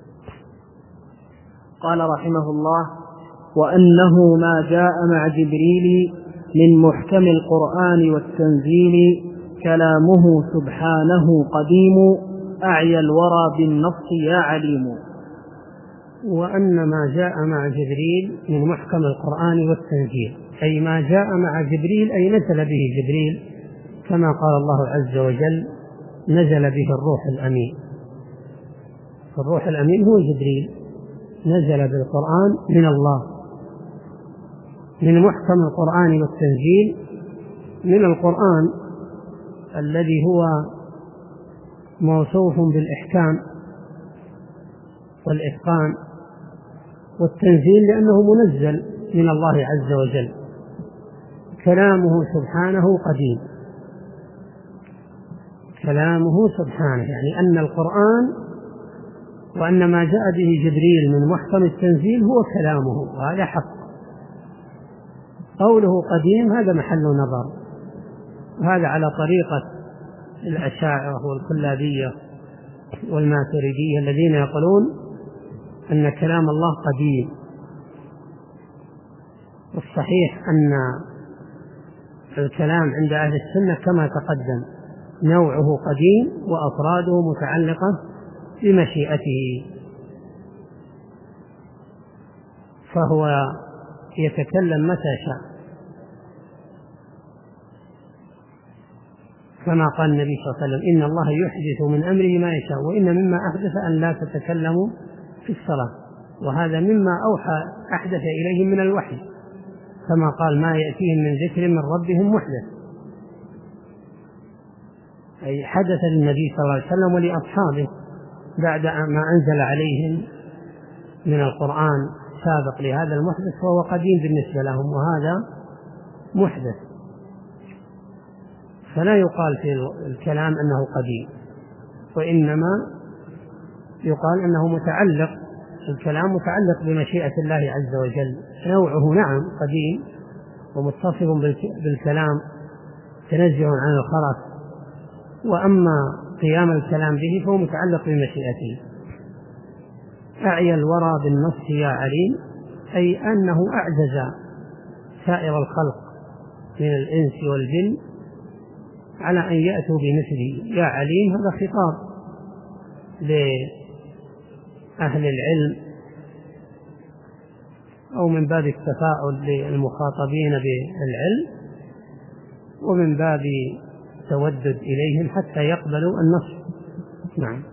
A: قال رحمه الله: وأنه ما جاء مع جبريل من محكم القرآن والتنزيل كلامه سبحانه قديم أعيا الورى بالنص يا عليم.
B: وأن ما جاء مع جبريل من محكم القرآن والتنزيل، أي ما جاء مع جبريل أي نزل به جبريل، كما قال الله عز وجل: نزل به الروح الأمين. الروح الأمين هو جبريل، نزل بالقرآن من الله. من محكم القرآن والتنزيل من القرآن الذي هو موصوف بالإحكام والإتقان، والتنزيل لأنه منزل من الله عز وجل، كلامه سبحانه قديم، كلامه سبحانه يعني أن القرآن وأن ما جاء به جبريل من محكم التنزيل هو كلامه، وهذا حق. قوله قديم هذا محل نظر، وهذا على طريقة الأشاعرة والكلابية والماتريدية الذين يقولون أن كلام الله قديم. والصحيح أن الكلام عند أهل السنة كما تقدم نوعه قديم وأفراده متعلقة بمشيئته، فهو يتكلم متى شاء، كما قال النبي صلى الله عليه وسلم: إن الله يحدث من أمره ما يشاء، وإن مما أحدث أن لا تتكلموا في الصلاة، وهذا مما أوحى أحدث إليهم من الوحي، كما قال: ما يأتيهم من ذكر من ربهم محدث، أي حدث للنبي صلى الله عليه وسلم ولأصحابه بعد ما أنزل عليهم من القرآن سابق لهذا المحدث، فهو قديم بالنسبة لهم، وهذا محدث. فلا يقال في الكلام أنه قديم، وإنما يقال أنه متعلق، الكلام متعلق بمشيئة الله عز وجل، نوعه نعم قديم ومتصف بالكلام تنزه عن الخرف، وأما قيام الكلام به فهو متعلق بمشيئته. أعيا الورى بالنص يا عليم، أي أنه أعجز سائر الخلق من الإنس والجن على أن يأتوا بمثله. يا عليم هذا خطاب لأهل العلم أو من باب التفاؤل للمخاطبين بالعلم، ومن باب تودد إليهم حتى يقبلوا النص. نعم.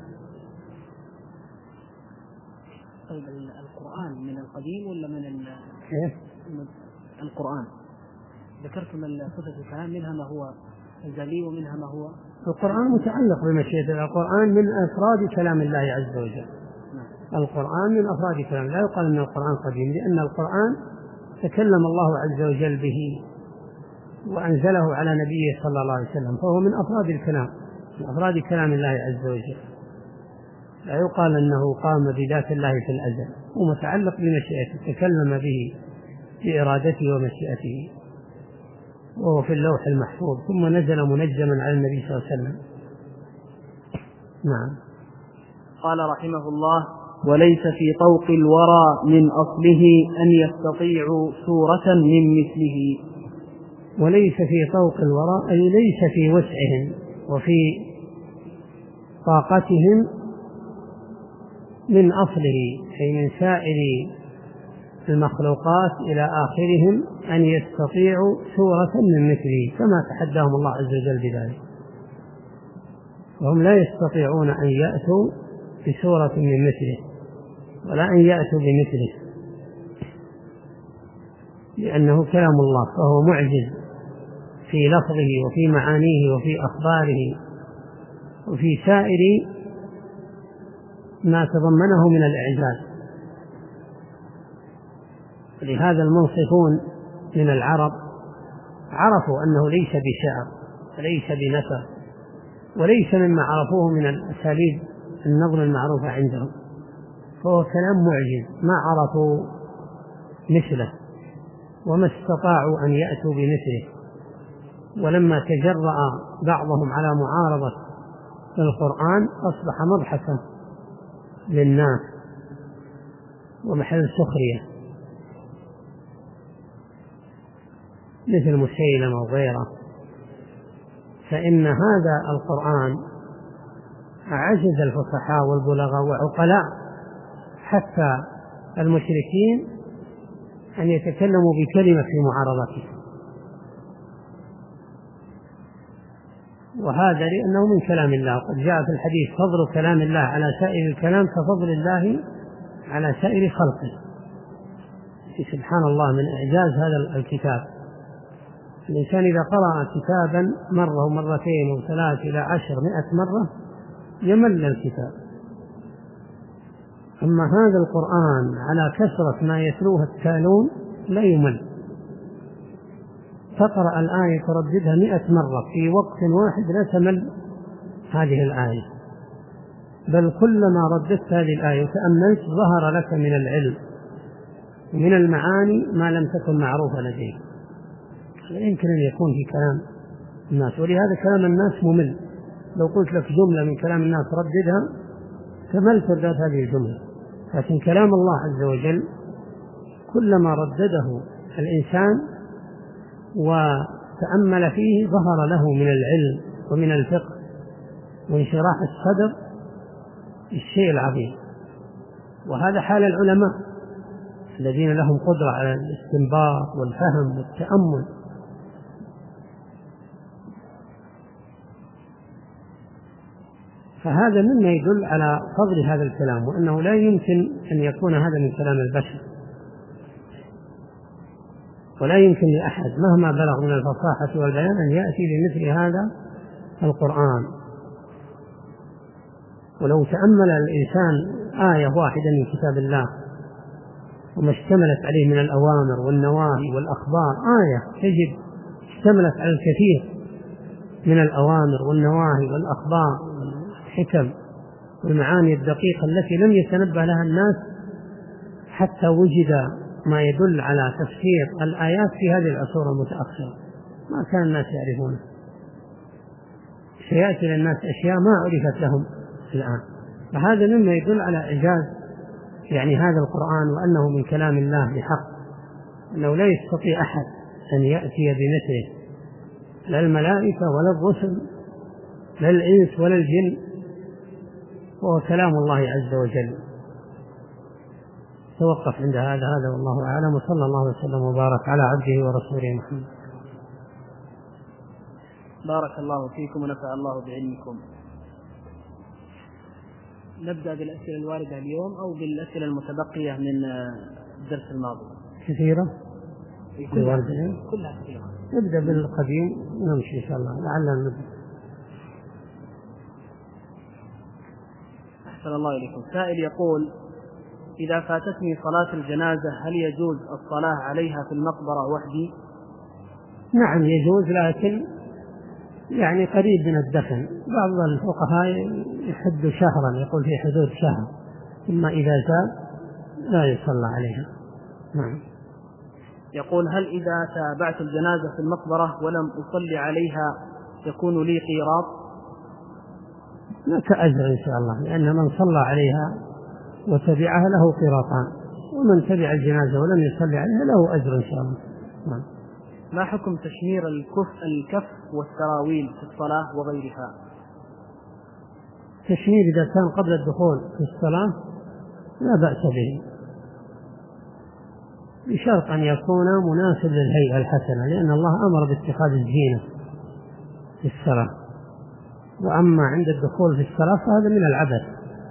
A: طيب القرآن من القديم ولا من
B: إيه؟
A: القرآن ذكرتم صفة الكلام منها ما هو أزلي ومنها ما هو
B: القرآن متعلق بمشيئة. القرآن من أفراد كلام الله عز وجل. نعم. القرآن من أفراد كلام، لا يقال أن القرآن قديم، لأن القرآن تكلم الله عز وجل به وأنزله على نبيه صلى الله عليه وسلم، فهو من أفراد الكلام، من أفراد كلام الله عز وجل. لا يقال أنه قام بذات الله في الأزل، ومتعلق بمشيئته، تكلم به بإرادته ومشيئته، وهو في اللوح المحفوظ، ثم نزل منجما على النبي صلى الله عليه وسلم. نعم.
A: قال رحمه الله: وليس في طوق الورى من أصله أن يستطيعوا سورة من مثله.
B: وليس في طوق الورى أي ليس في وسعهم وفي طاقتهم من أصله، أي من سائر المخلوقات إلى آخرهم أن يستطيعوا سورة من مثله، كما تحداهم الله عز وجل بذلك. وهم لا يستطيعون أن يأتوا بسورة من مثله ولا أن يأتوا بمثله، لأنه كلام الله، فهو معجز في لفظه وفي معانيه وفي أخباره وفي سائر ما تضمنه من الإعجاز. لهذا المنصفون من العرب عرفوا أنه ليس بشعر وليس بنثر وليس مما عرفوه من الأساليب النظم المعروفة عندهم، فهو كلام معجز ما عرفوا مثله وما استطاعوا أن يأتوا بمثله. ولما تجرأ بعضهم على معارضة القرآن أصبح مضحكا للناس ومحل سخرية، مثل مسيلمة وغيره. فإن هذا القرآن عجز الفصحاء والبلغاء وعقلاء حتى المشركين أن يتكلموا بكلمة في معارضته، وهذا لأنه من كلام الله. قد جاء في الحديث: فضل كلام الله على سائر الكلام كفضل الله على سائر خلقه. سبحان الله من إعجاز هذا الكتاب. الإنسان إذا قرأ كتابا مرة ومرتين وثلاث إلى عشر مئة مرة يمل الكتاب، أما هذا القرآن على كثرة ما يتلوه التالون لا يمل، تقرأ الآية ترددها مئة مرة في وقت واحد لا تمل هذه الآية، بل كلما رددت هذه الآية وتأملت ظهر لك من العلم ومن المعاني ما لم تكن معروفة لديك. لا يمكن أن يكون في كلام الناس، ولهذا كلام الناس ممل. لو قلت لك جملة من كلام الناس رددها تمل ترداد هذه الجملة، لكن كلام الله عز وجل كلما ردده الإنسان وتأمل فيه ظهر له من العلم ومن الفقه وانشراح الصدر الشيء العظيم. وهذا حال العلماء الذين لهم قدرة على الاستنباط والفهم والتأمل. فهذا مما يدل على فضل هذا الكلام، وأنه لا يمكن أن يكون هذا من كلام البشر، ولا يمكن لأحد مهما بلغ من الفصاحة والبيان أن يأتي بمثل هذا القرآن. ولو تأمل الإنسان آية واحدة من كتاب الله وما اشتملت عليه من الأوامر والنواهي والأخبار، آية تجد اشتملت على الكثير من الأوامر والنواهي والأخبار والحكم والمعاني الدقيقة التي لم يتنبه لها الناس، حتى وجد ما يدل على تفسير الآيات في هذه العصور المتأخرة ما كان الناس يعرفونه. سيأتي للناس أشياء ما عرفت لهم الآن. فهذا مما يدل على إعجاز يعني هذا القرآن، وأنه من كلام الله بحق، أنه لا يستطيع أحد أن يأتي بمثله، لا الملائكة ولا الرسل لا الإنس ولا الجن، وهو كلام الله عز وجل. توقف عند هذا هذا والله أعلم، وصلى الله وسلم وبارك على عبده ورسوله محمد.
A: بارك الله فيكم ونفع الله بعلمكم. نبدأ بالأسئلة الواردة اليوم أو بالأسئلة المتبقية من الدرس الماضي؟
B: كثيرة
A: كلها كلها كثيرة.
B: نبدأ بالقديم نمشي إن شاء الله لعلنا نبدأ.
A: أحسن الله إليكم. سائل يقول: إذا فاتتني صلاة الجنازة هل يجوز الصلاة عليها في المقبرة وحدي؟
B: نعم يجوز، لكن يعني قريب من الدفن. بعض الفقهاء يحد شهرا، يقول في حدود شهر، ثم إذا زاد لا يصلى عليها. نعم.
A: يقول: هل إذا تابعت الجنازة في المقبرة ولم أصلي عليها يكون لي قيراط؟
B: لك أجر إن شاء الله، لأن من صلى عليها وتبعها له قيراطان، ومن تبع الجنازة ولم يصلي عليها له أجر إن شاء الله. نعم.
A: ما حكم تشمير الكف الكف والسراويل في الصلاة وغيرها؟
B: تشمير إذا كان قبل الدخول في الصلاة لا بأس به، بشرط أن يكون مناسب للهيئة الحسنة، لأن الله أمر باتخاذ الزينة في الصلاة. وأما عند الدخول في الصلاة فهذا من العبث،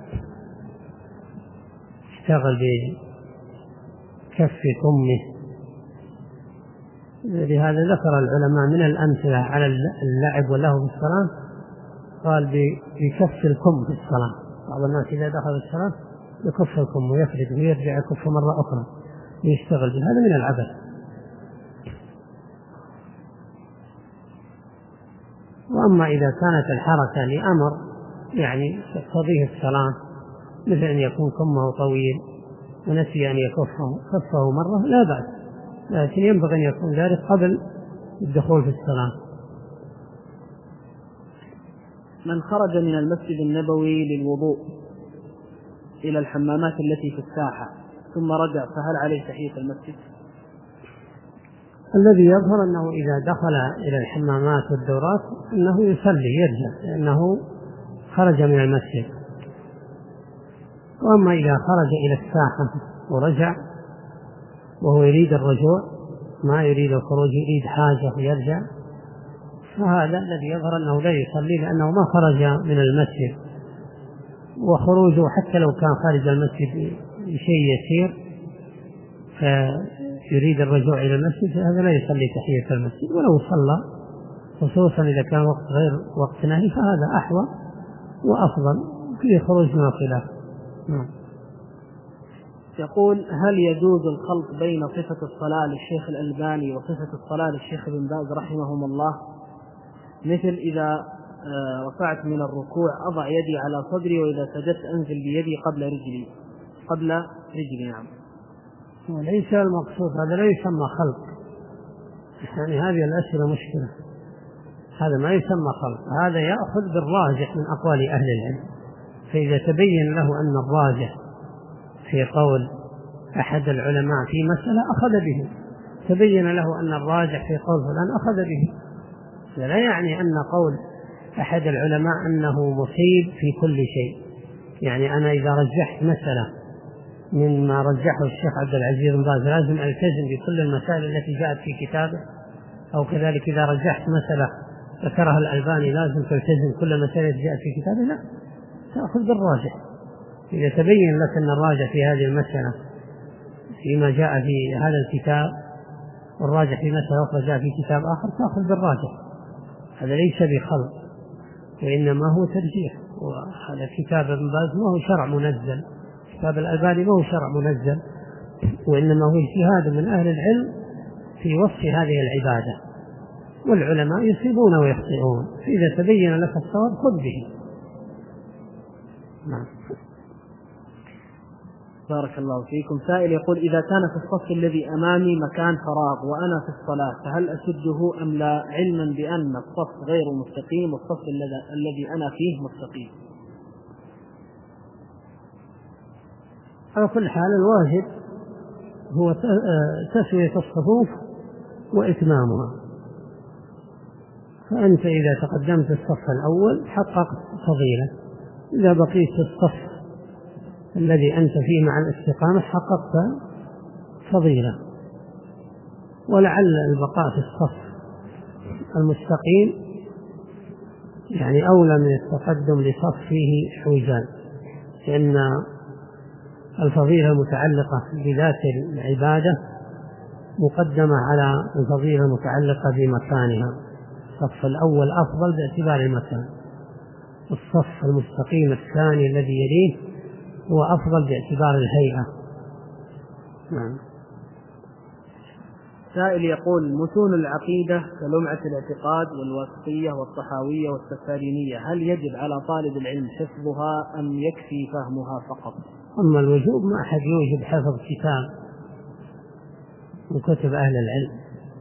B: اشتغل بكف فمه. لهذا ذكر العلماء من الأمثلة على اللعب واللهو في الصلاة، قال بكف الكم في الصلاة. بعض الناس إذا دخل الصلاة يكف الكم ويفرد ويرجع يكف مرة أخرى ويشتغل بهذا من العبث. وأما إذا كانت الحركة لأمر يعني تقتضيه الصلاة، مثل أن يكون كمه طويل ونسي أن يكفه كفه مرة لا بأس، لكن ينبغي أن يكون ذلك قبل الدخول في الصلاة.
A: من خرج من المسجد النبوي للوضوء إلى الحمامات التي في الساحة ثم رجع فهل عليه تحية المسجد؟
B: الذي يظهر أنه إذا دخل إلى الحمامات والدورات أنه يصلي يرجع، لأنه خرج من المسجد. وأما إذا خرج إلى الساحة ورجع وهو يريد الرجوع ما يريد الخروج، يريد حاجة ويرجع، فهذا الذي يظهر أنه لا يصلي، لأنه ما خرج من المسجد، وخروجه حتى لو كان خارج المسجد شيء يسير فيريد الرجوع إلى المسجد هذا لا يصلي تحية المسجد. ولو صلى خصوصا إذا كان وقت غير وقت نهي فهذا أحوى وأفضل في خروج من الخلاف.
A: يقول: هل يجوز الخلط بين صفة الصلاة للشيخ الألباني وصفة الصلاة للشيخ ابن باز رحمهم الله؟ مثل إذا رفعت من الركوع أضع يدي على صدري، وإذا سجدت أنزل بيدي قبل رجلي قبل رجلي نعم.
B: وليس المقصود هذا، لا يسمى خلط، يعني هذه الأسئلة مشكلة، هذا ما يسمى خلط، هذا يأخذ بالراجح من أقوال أهل العلم. فإذا تبين له أن الراجح في قول أحد العلماء في مسألة أخذ به، تبين له أن الراجح في قول فلان أخذ به. لا يعني أن قول أحد العلماء أنه مصيب في كل شيء، يعني أنا إذا رجحت مسألة مما رجحه الشيخ عبد العزيز بن باز لازم ألتزم بكل المسائل التي جاءت في كتابه، أو كذلك إذا رجحت مسألة ذكرها الألباني لازم تلتزم كل المسائل التي جاءت في كتابه. لا، تأخذ بالراجح. إذا تبين لك أن الراجح في هذه المسألة فيما جاء في هذا الكتاب والراجح في مسألة أخرى جاء في كتاب آخر، تأخذ بالراجح. هذا ليس بخلط، وإنما هو ترجيح. وهذا كتاب ابن باز ما هو شرع منزل، كتاب الألباني ما هو شرع منزل، وإنما هو اجتهاد من أهل العلم في وصف هذه العبادة، والعلماء يصيبون ويخطئون، فإذا تبين لك الصواب خذ به. نعم.
A: بارك الله فيكم. سائل يقول: إذا كان في الصف الذي أمامي مكان فراغ وأنا في الصلاة فهل أسده أم لا، علما بأن الصف غير مستقيم والصف الذي أنا فيه مستقيم؟
B: على كل حال الواجب هو تسوية الصفوف وإتمامها. فأنت إذا تقدمت الصف الأول حققت فضيلة، إذا بقيت في الصف الذي أنت فيه مع الاستقامة حققت فضيلة. ولعل البقاء في الصف المستقيم يعني أولى من التقدم لصف فيه حوجان، لأن الفضيلة المتعلقة بذات العبادة مقدمة على الفضيلة المتعلقة بمكانها. الصف الأول أفضل باعتبار المكان، الصف المستقيم الثاني الذي يليه هو أفضل باعتبار الهيئة. نعم.
A: سائل يقول: متون العقيدة كلمعة الاعتقاد والواسطية والطحاوية والسفارينية هل يجب على طالب العلم حفظها أم يكفي فهمها فقط؟
B: أما الوجوب ما أحد يوجب حفظ كتاب من كتب أهل العلم،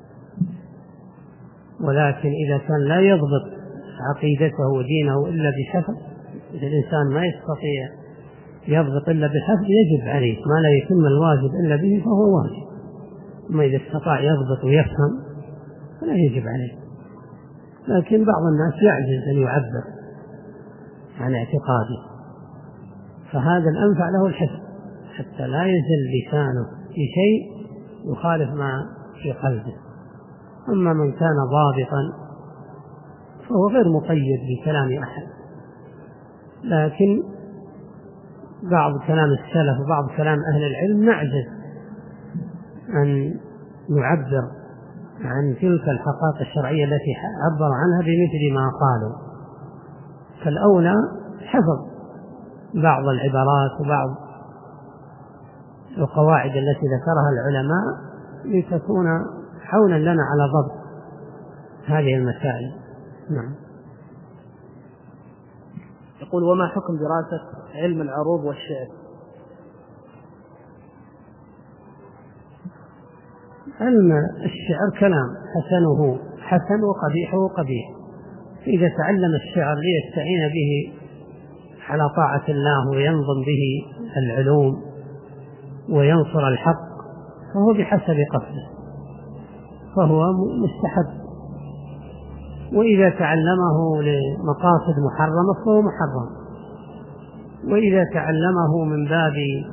B: ولكن إذا كان لا يضبط عقيدته ودينه إلا بحفظ، إذا الإنسان ما يستطيع يضبط إلا بحفظ يجب عليه ما لا يتم الواجب إلا به فهو واجب. أما إذا استطاع يضبط ويفهم فلا يجب عليه. لكن بعض الناس يعجز أن يعبر عن اعتقاده، فهذا الأنفع له الحفظ حتى لا يزل لسانه في شيء يخالف ما في قلبه. أما من كان ضابطا فهو غير مقيد بكلام أحد، لكن بعض كلام السلف وبعض كلام أهل العلم نعجز أن نعبر عن تلك الحقائق الشرعية التي عبر عنها بمثل ما قالوا، فالأولى حفظ بعض العبارات وبعض القواعد التي ذكرها العلماء لتكون حولا لنا على ضبط هذه المسائل. نعم.
A: يقول: وما حكم دراسة علم العروض والشعر؟
B: علم الشعر كلام حسنه حسن وقبيحه قبيح، إذا تعلم الشعر ليستعين به على طاعة الله وينظم به العلوم وينصر الحق فهو بحسب قصده فهو مستحب، وإذا تعلمه لمقاصد محرمة فهو محرم، وإذا تعلمه من باب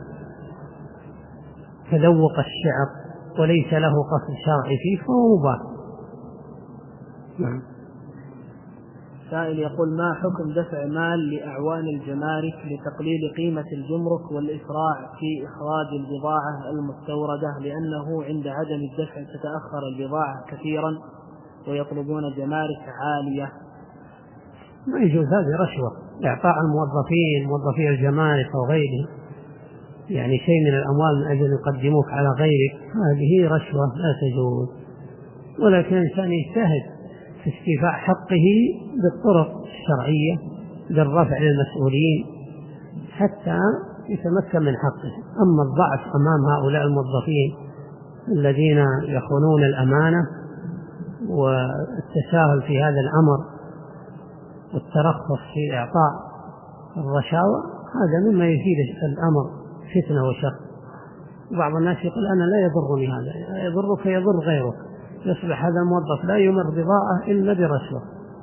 B: تذوق الشعر وليس له قصد شرعي فيه فهو مباح. نعم.
A: سائل يقول: ما حكم دفع مال لأعوان الجمارك لتقليل قيمة الجمرك والإسراع في إخراج البضاعة المستوردة، لأنه عند عدم الدفع تتأخر البضاعة كثيرا ويطلبون جمارك عالية؟
B: ما يجوز، هذه رشوة، إعطاء الموظفين موظفي الجمارك وغيرهم يعني شيء من الأموال من أجل يقدموك على غيرك، هذه رشوة لا تجوز. ولكن الإنسان يجتهد في استيفاء حقه بالطرق الشرعية بالرفع للمسؤولين حتى يتمكن من حقه. أما الضعف أمام هؤلاء الموظفين الذين يخونون الأمانة والتساهل في هذا الأمر والترخص في إعطاء الرشاوى، هذا مما يزيد الأمر فتنة وشر. بعض الناس يقول أنا لا يضرني هذا، يضرك يضر غيرك، يصبح هذا الموظف لا يمر بضاعة إلا برشوة.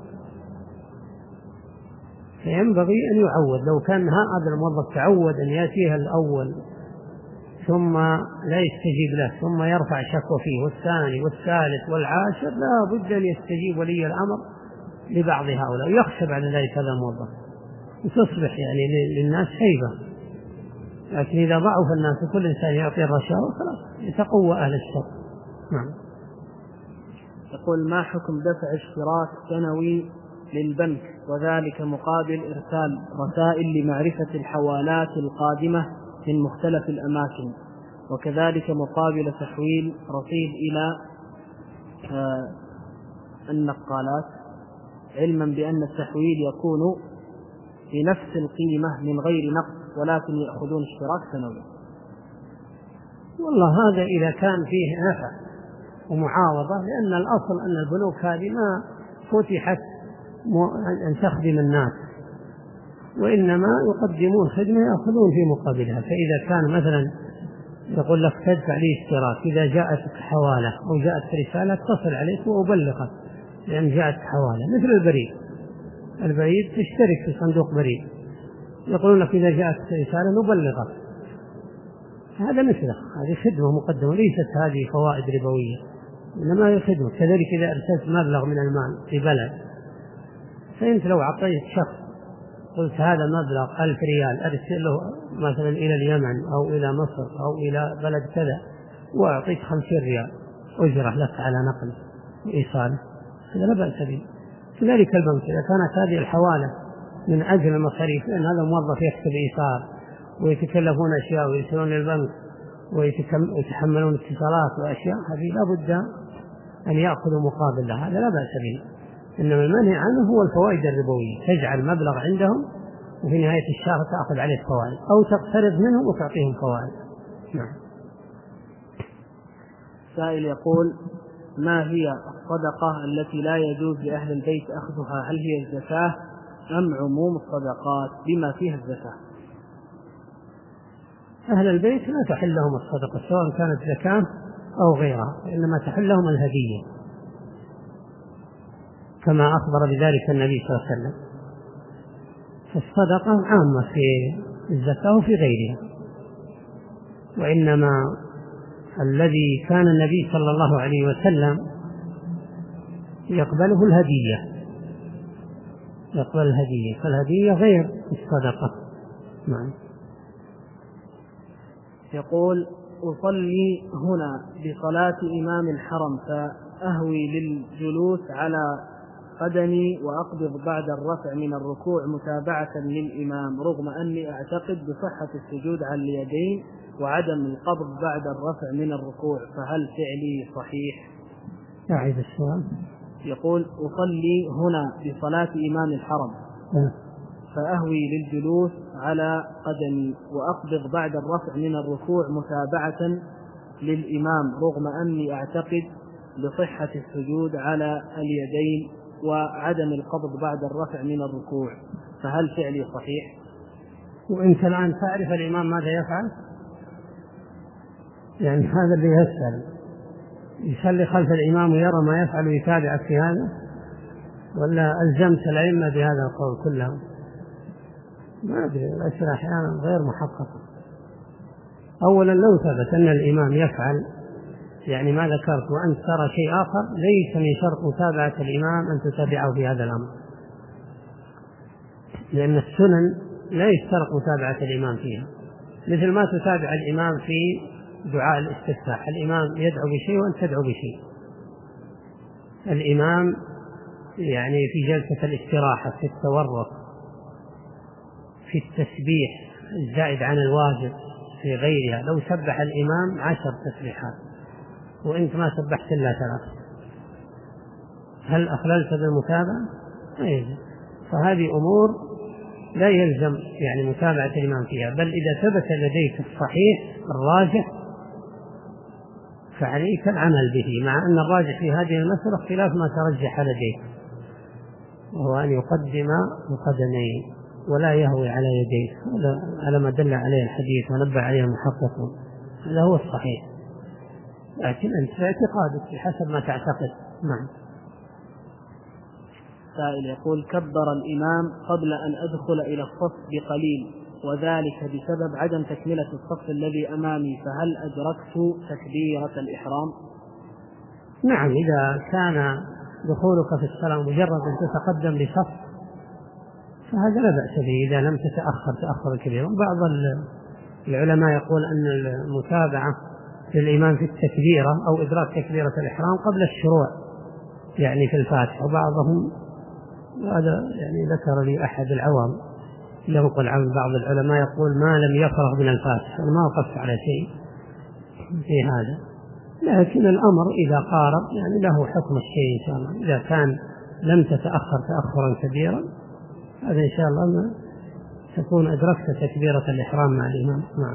B: فينبغي أن يعود، لو كان هذا الموظف تعود أن يأتيها الأول ثم لا يستجيب له ثم يرفع شكوى فيه والثاني والثالث والعاشر، لا بد أن يستجيب ولي الأمر لبعض هؤلاء ويخشى بعد ذلك هذا الموظف وتصبح يعني للناس هيبة. لكن إذا ضعف الناس وكل إنسان يعطي الرشاوى خلاص يتقوى أهل الشر. نعم.
A: يقول ما حكم دفع اشتراك سنوي للبنك وذلك مقابل إرسال رسائل لمعرفة الحوالات القادمة من مختلف الأماكن، وكذلك مقابل تحويل رصيد إلى آه النقالات، علما بأن التحويل يكون بنفس القيمة من غير نقص ولكن يأخذون اشتراك سنوي؟
B: والله هذا إذا كان فيه نفع ومعاوضة، لأن الأصل أن البنوك هذه ما فتحت أن تخدم الناس، وإنما يقدمون خدمة يأخذون في مقابلها. فإذا كان مثلا يقول لك تدفع لي اشتراك، إذا جاءتك حوالة أو جاءت رسالة اتصل عليك وأبلغك لأن جاءت حوالة، مثل البريد. البريد تشترك في صندوق بريد، يقولون لك إذا جاءت رسالة نبلغك، هذا مثله، هذه خدمة مقدمة، ليست هذه فوائد ربوية إنما هي خدمة. كذلك إذا أرسلت مبلغ من المال في بلد، فأنت لو أعطيت شخص قلت هذا مبلغ ألف ريال أرسله مثلا إلى اليمن أو إلى مصر أو إلى بلد كذا وأعطيت خمسين ريال أجرة لك على نقل وإيصاله، هذا لا بأس به. كذلك البنك إذا كانت هذه الحوالة من أجل المصاريف، لأن هذا موظف يكتب إيصال ويتكلفون أشياء ويرسلون للبنك ويتحملون اتصالات وأشياء، هذه لا بد أن يأخذوا مقابل لها، هذا لا بأس به. إنما المنهي عنه هو الفوائد الربوية، تجعل مبلغ عندهم وفي نهاية الشهر تأخذ عليه فوائد أو تقترض منهم وتعطيهم فوائد. نعم.
A: سائل يقول ما هي الصدقة التي لا يجوز لأهل البيت أخذها؟ هل هي الزكاة أم عموم الصدقات بما فيها الزكاة؟
B: أهل البيت لا تحل لهم الصدقة سواء كانت زكاة أو غيرها، إنما تحل لهم الهدية كما أخبر بذلك النبي صلى الله عليه وسلم. فالصدقة عامة في الزكاة وفي غيرها، وإنما الذي كان النبي صلى الله عليه وسلم يقبله الهدية، يقبل الهدية، فالهدية غير الصدقة. نعم.
A: يقول أصلي هنا بصلاة إمام الحرم فأهوي للجلوس على قدمي وأقبض بعد الرفع من الركوع متابعة للإمام، رغم أني أعتقد بصحة السجود على اليدين وعدم القبض بعد الرفع من الركوع، فهل فعلي صحيح؟
B: أعيد السؤال.
A: يقول أصلي هنا بصلاة إمام الحرم فأهوي للجلوس على قدمي وأقبض بعد الرفع من الركوع متابعة للإمام، رغم أني أعتقد بصحة السجود على اليدين وعدم القبض بعد الرفع من الركوع، فهل فعلي صحيح؟
B: وأنت الآن تعرف الإمام ماذا يفعل؟ يعني هذا اللي يسأل، يصلي خلف الإمام ويرى ما يفعل ويتابعك في هذا، ولا ألزمت الأئمة بهذا القول كلهم؟ ما أدري، الأشياء أحيانا غير محققة. أولا لو ثبت أن الإمام يفعل يعني ما ذكرت وأنت ترى شيء آخر، ليس من شرط متابعة الإمام أن تتابعه في هذا الأمر، لأن السنن لا يشترط متابعة الإمام فيها، مثل ما تتابع الإمام في دعاء الاستفتاح، الإمام يدعو بشيء وأنت تدعو بشيء. الإمام يعني في جلسة الاستراحة، في التورق، في التسبيح الزائد عن الواجب، في غيرها. لو سبح الإمام عشر تسبيحات وأنت ما سبحت إلا ثلاث، هل أخللت بالمتابعة؟ أيه. فهذه أمور لا يلزم يعني متابعة الإمام فيها، بل إذا ثبت لديك الصحيح الراجح فعليك العمل به، مع أن الراجح في هذه المسألة خلاف ما ترجح لديك، وهو أن يقدم بقدميه ولا يهوي على يديه على ما دل عليه الحديث ونبه عليه المحققون. هذا هو الصحيح، لكن أنت في اعتقادك بحسب ما تعتقد. نعم.
A: سائل يقول: كبر الإمام قبل أن أدخل إلى الصف بقليل، وذلك بسبب عدم تكملة الصف الذي أمامي، فهل أدركت تكبيرة الإحرام؟
B: نعم، إذا كان دخولك في الصلاة مجرد أن تتقدم بصف فهذا لا بأس به إذا لم تتأخر تأخر كبيرا. بعض العلماء يقول أن المتابعة للإمام في التكبيرة أو إدراك تكبيرة الإحرام قبل الشروع يعني في الفاتحة، وبعضهم هذا يعني ذكر لي أحد العوام ينقل عن بعض العلماء يقول ما لم يفرغ من الفاتحة، ما وقفت على شيء في هذا، لكن الأمر إذا قارب يعني له حكم الشيء إن شاء الله. إذا كان لم تتأخر تأخرا كبيرا هذا إن شاء الله تكون أدركت تكبيرة الإحرام مع الإمام. نعم.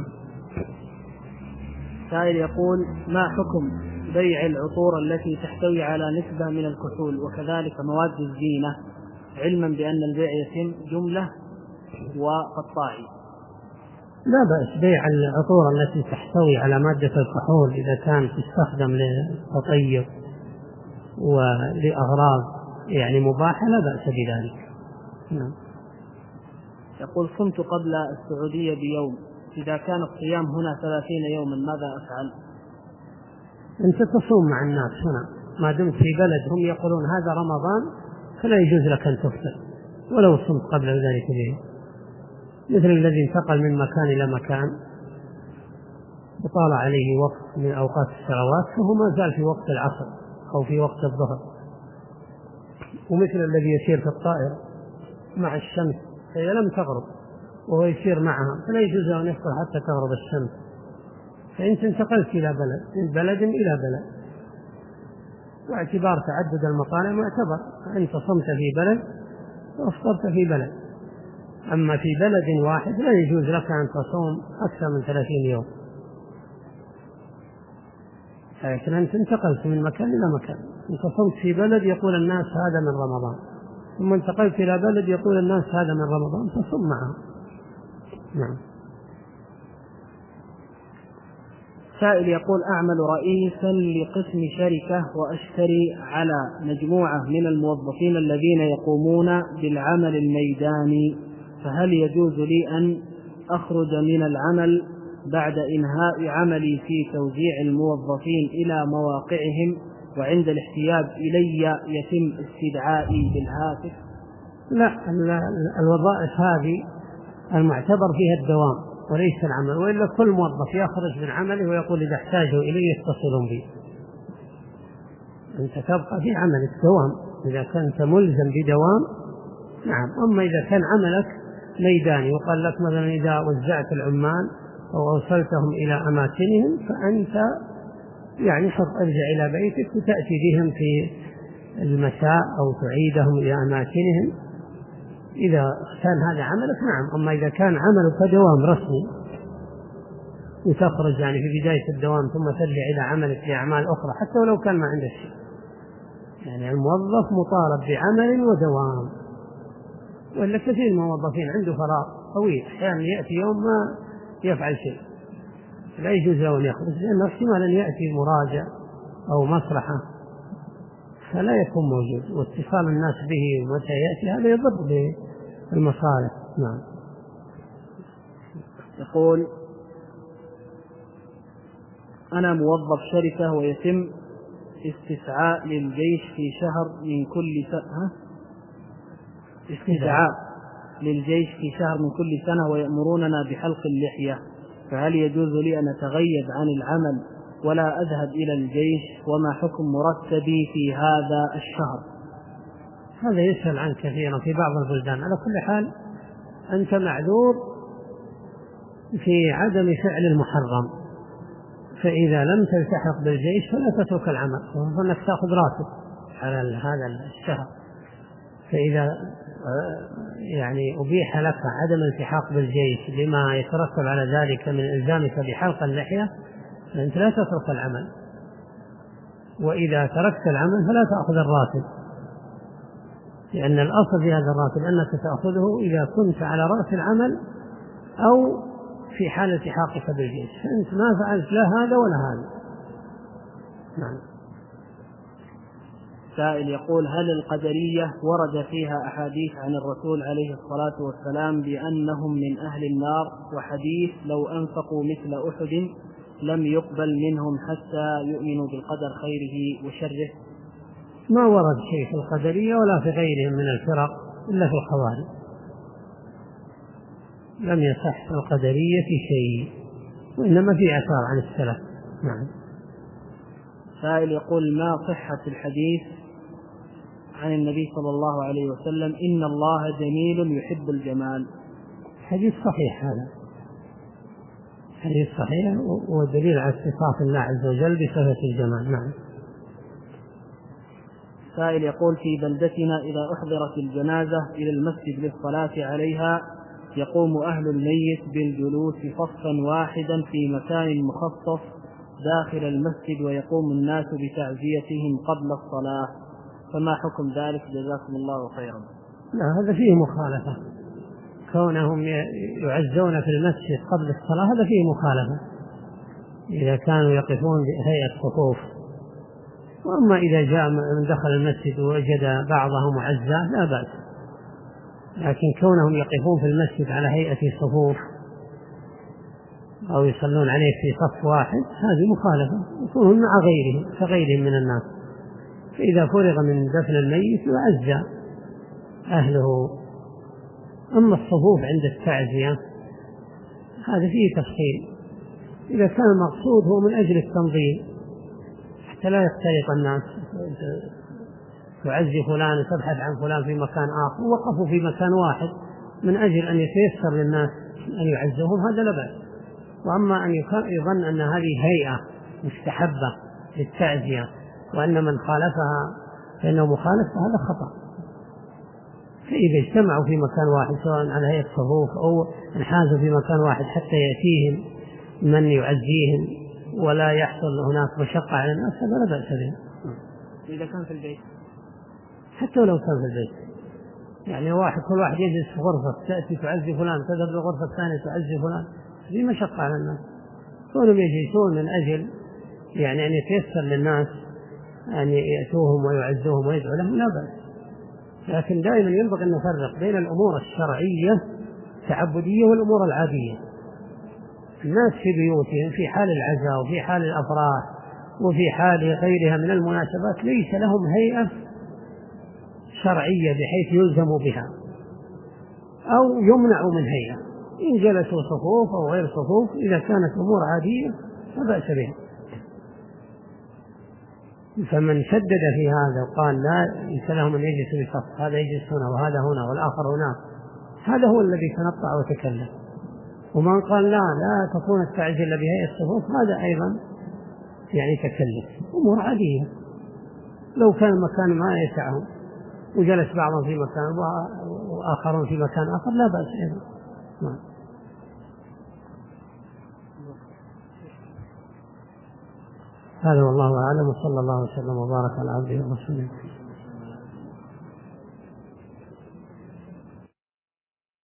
A: سائل يقول: ما حكم بيع العطور التي تحتوي على نسبة من الكحول وكذلك مواد الزينة، علما بأن البيع يتم جملة وقطاعي؟
B: لا بأس بيع العطور التي تحتوي على مادة الكحول إذا كانت تستخدم للتطيب ولأغراض يعني مباحة، لا بأس بذلك. نعم.
A: يقول: صمت قبل السعودية بيوم، إذا كان الصيام هنا ثلاثين يوما ماذا أفعل؟
B: أنت تصوم مع الناس هنا ما دمت في بلد هم يقولون هذا رمضان فلا يجوز لك أن تفطر ولو صمت قبل ذلك بيوم، مثل الذي انتقل من مكان إلى مكان وطال عليه وقت من أوقات الصلوات فهو ما زال في وقت العصر أو في وقت الظهر، ومثل الذي يسير في الطائرة مع الشمس فإذا لم تغرب وهو يسير معها فلا يجوز أن يفطر حتى تغرب الشمس. فأنت انتقلت إلى بلد من بلد إلى بلد، واعتبار تعدد المطالع معتبر، أنت صمت في بلد وافطرت في بلد. أما في بلد واحد لا يجوز لك أن تصوم أكثر من ثلاثين يوم، لكن أنت انتقلت من مكان إلى مكان، أنت صمت في بلد يقول الناس هذا من رمضان، ثم انتقلت إلى بلد يقول الناس هذا من رمضان فصم معه. نعم.
A: سائل يقول: أعمل رئيسا لقسم شركة وأشتري على مجموعة من الموظفين الذين يقومون بالعمل الميداني، فهل يجوز لي أن أخرج من العمل بعد إنهاء عملي في توزيع الموظفين إلى مواقعهم وعند الاحتياج إلي يتم استدعائي بالهاتف؟
B: لا، الوظائف هذه المعتبر فيها الدوام وليس العمل، وإلا كل موظف يخرج من عمله ويقول إذا احتاجوا إليه يتصلون بي. أنت تبقى في عملك دوام إذا كنت ملزم بدوام. نعم. أما إذا كان عملك ميداني وقال لك مثلا إذا وزعت العمال أو أوصلتهم إلى أماكنهم فأنت يعني حر ارجع إلى بيتك وتأتي بهم في المساء أو تعيدهم إلى أماكنهم إذا كان هذا عملك. نعم. أما إذا كان عملك دوام رسمي وتخرج يعني في بداية الدوام ثم ترجع إلى عملك في أعمال أخرى حتى ولو كان ما عندك شيء، يعني الموظف مطالب بعمل ودوام، وإلا كثير من الموظفين عنده فراغ طويل أحيانا يأتي يوم ما يفعل شيء لا يجوز له أن يخرج، لأنه احتمال أن يأتي مراجع أو مصلحة فلا يكون موجود، واتصال الناس به ومتى يأتي هذا يضر بالمصالح. نعم.
A: يقول: أنا موظف شركة ويتم استدعاء للجيش في شهر من كل سنة استدعاء للجيش في شهر من كل سنة ويأمروننا بحلق اللحية، فهل يجوز لي أن أتغيب عن العمل ولا أذهب إلى الجيش؟ وما حكم مرتبي في هذا الشهر؟
B: هذا يسأل عن كثيرا في بعض البلدان. على كل حال أنت معذور في عدم فعل المحرم، فإذا لم تلتحق بالجيش فلا تترك العمل، فإنك تأخذ راتب على هذا الشهر. فإذا يعني أبيح لك عدم الالتحاق بالجيش لما يترتب على ذلك من إلزامك بحلق اللحية فأنت لا تترك العمل، وإذا تركت العمل فلا تأخذ الراتب، لأن الأصل في هذا الراتب أنك تأخذه إذا كنت على رأس العمل أو في حال التحاقك بالجيش، فأنت ما فعلت لا هذا ولا هذا. نعم.
A: سائل يقول: هل القدرية ورد فيها أحاديث عن الرسول عليه الصلاة والسلام بأنهم من أهل النار، وحديث لو أنفقوا مثل أحد لم يقبل منهم حتى يؤمنوا بالقدر خيره وشره؟
B: ما ورد شيء في القدرية ولا في غيرهم من الفرق إلا في الخوارج، لم يصح في القدرية في شيء، وإنما في أثار عن السلف. نعم.
A: سائل يقول: ما صحة الحديث عن النبي صلى الله عليه وسلم إن الله جميل يحب الجمال؟
B: حديث صحيح، هذا حديث صحيح ودليل على اتصاف الله عز وجل بصفة الجمال. نعم.
A: سائل يقول: في بلدتنا إذا أحضرت الجنازة إلى المسجد للصلاة عليها يقوم أهل الميت بالجلوس صفا واحدا في مكان مخصص داخل المسجد، ويقوم الناس بتعزيتهم قبل الصلاة، فما حكم ذلك؟ جزاكم الله خيرا.
B: لا، هذا فيه مخالفة، كونهم يعزون في المسجد قبل الصلاة هذا فيه مخالفة إذا كانوا يقفون بهيئة صفوف. وأما إذا جاء من دخل المسجد ووجد بعضهم معزى لا بأس، لكن كونهم يقفون في المسجد على هيئة صفوف أو يصلون عليه في صف واحد هذه مخالفة، يكونون مع غيرهم كغيرهم من الناس. فإذا فرغ من دفن الميت يعزى أهله. أما الصفوف عند التعزية هذا فيه تفصيل، إذا كان المقصود هو من أجل التنظيم حتى لا يختلط الناس، تعزي فلان وتبحث عن فلان في مكان آخر، وقفوا في مكان واحد من أجل أن يتيسر للناس أن يعزوهم هذا لا بأس. وأما أن يظن أن هذه هيئة مستحبة للتعزية وأن من خالفها فإنه مخالف هذا خطأ. فإذا اجتمعوا في مكان واحد سواء على هيئة صفوف أو انحازوا في مكان واحد حتى يأتيهم من يعزيهم ولا يحصل هناك مشقة على الناس هذا لا بأس به.
A: إذا كان في البيت،
B: حتى ولو كان في البيت، يعني واحد كل واحد يجلس في غرفة، تأتي تعزي فلان تذهب للغرفة الثانية تعزي فلان، في مشقة على الناس. كونهم يجلسون من أجل يعني أن يتيسر للناس أن يأتوهم ويعزوهم ويدعوا لهم لا بأس، لكن دائما ينبغي أن نفرق بين الأمور الشرعية التعبدية والأمور العادية. الناس في بيوتهم في حال العزاء وفي حال الأفراح وفي حال غيرها من المناسبات ليس لهم هيئة شرعية بحيث يلزموا بها أو يمنعوا من هيئة، إن جلسوا صفوف أو غير صفوف إذا كانت أمور عادية لا بأس بها. فمن شدد في هذا وقال لا ليس لهم أن يجلسوا بصف، هذا يجلس هنا وهذا هنا والآخر هناك، هذا هو الذي تنطع وتكلم. ومن قال لا لا تكون التعزية إلا بهيئة الصفوف هذا أيضا يعني تكلف، أمور عادية. لو كان المكان ما يسعهم وجلس بعضهم في مكان وآخرون في مكان آخر لا بأس أيضا. هذا والله أعلم، وصلى الله وسلم وبارك على عبده ورسوله.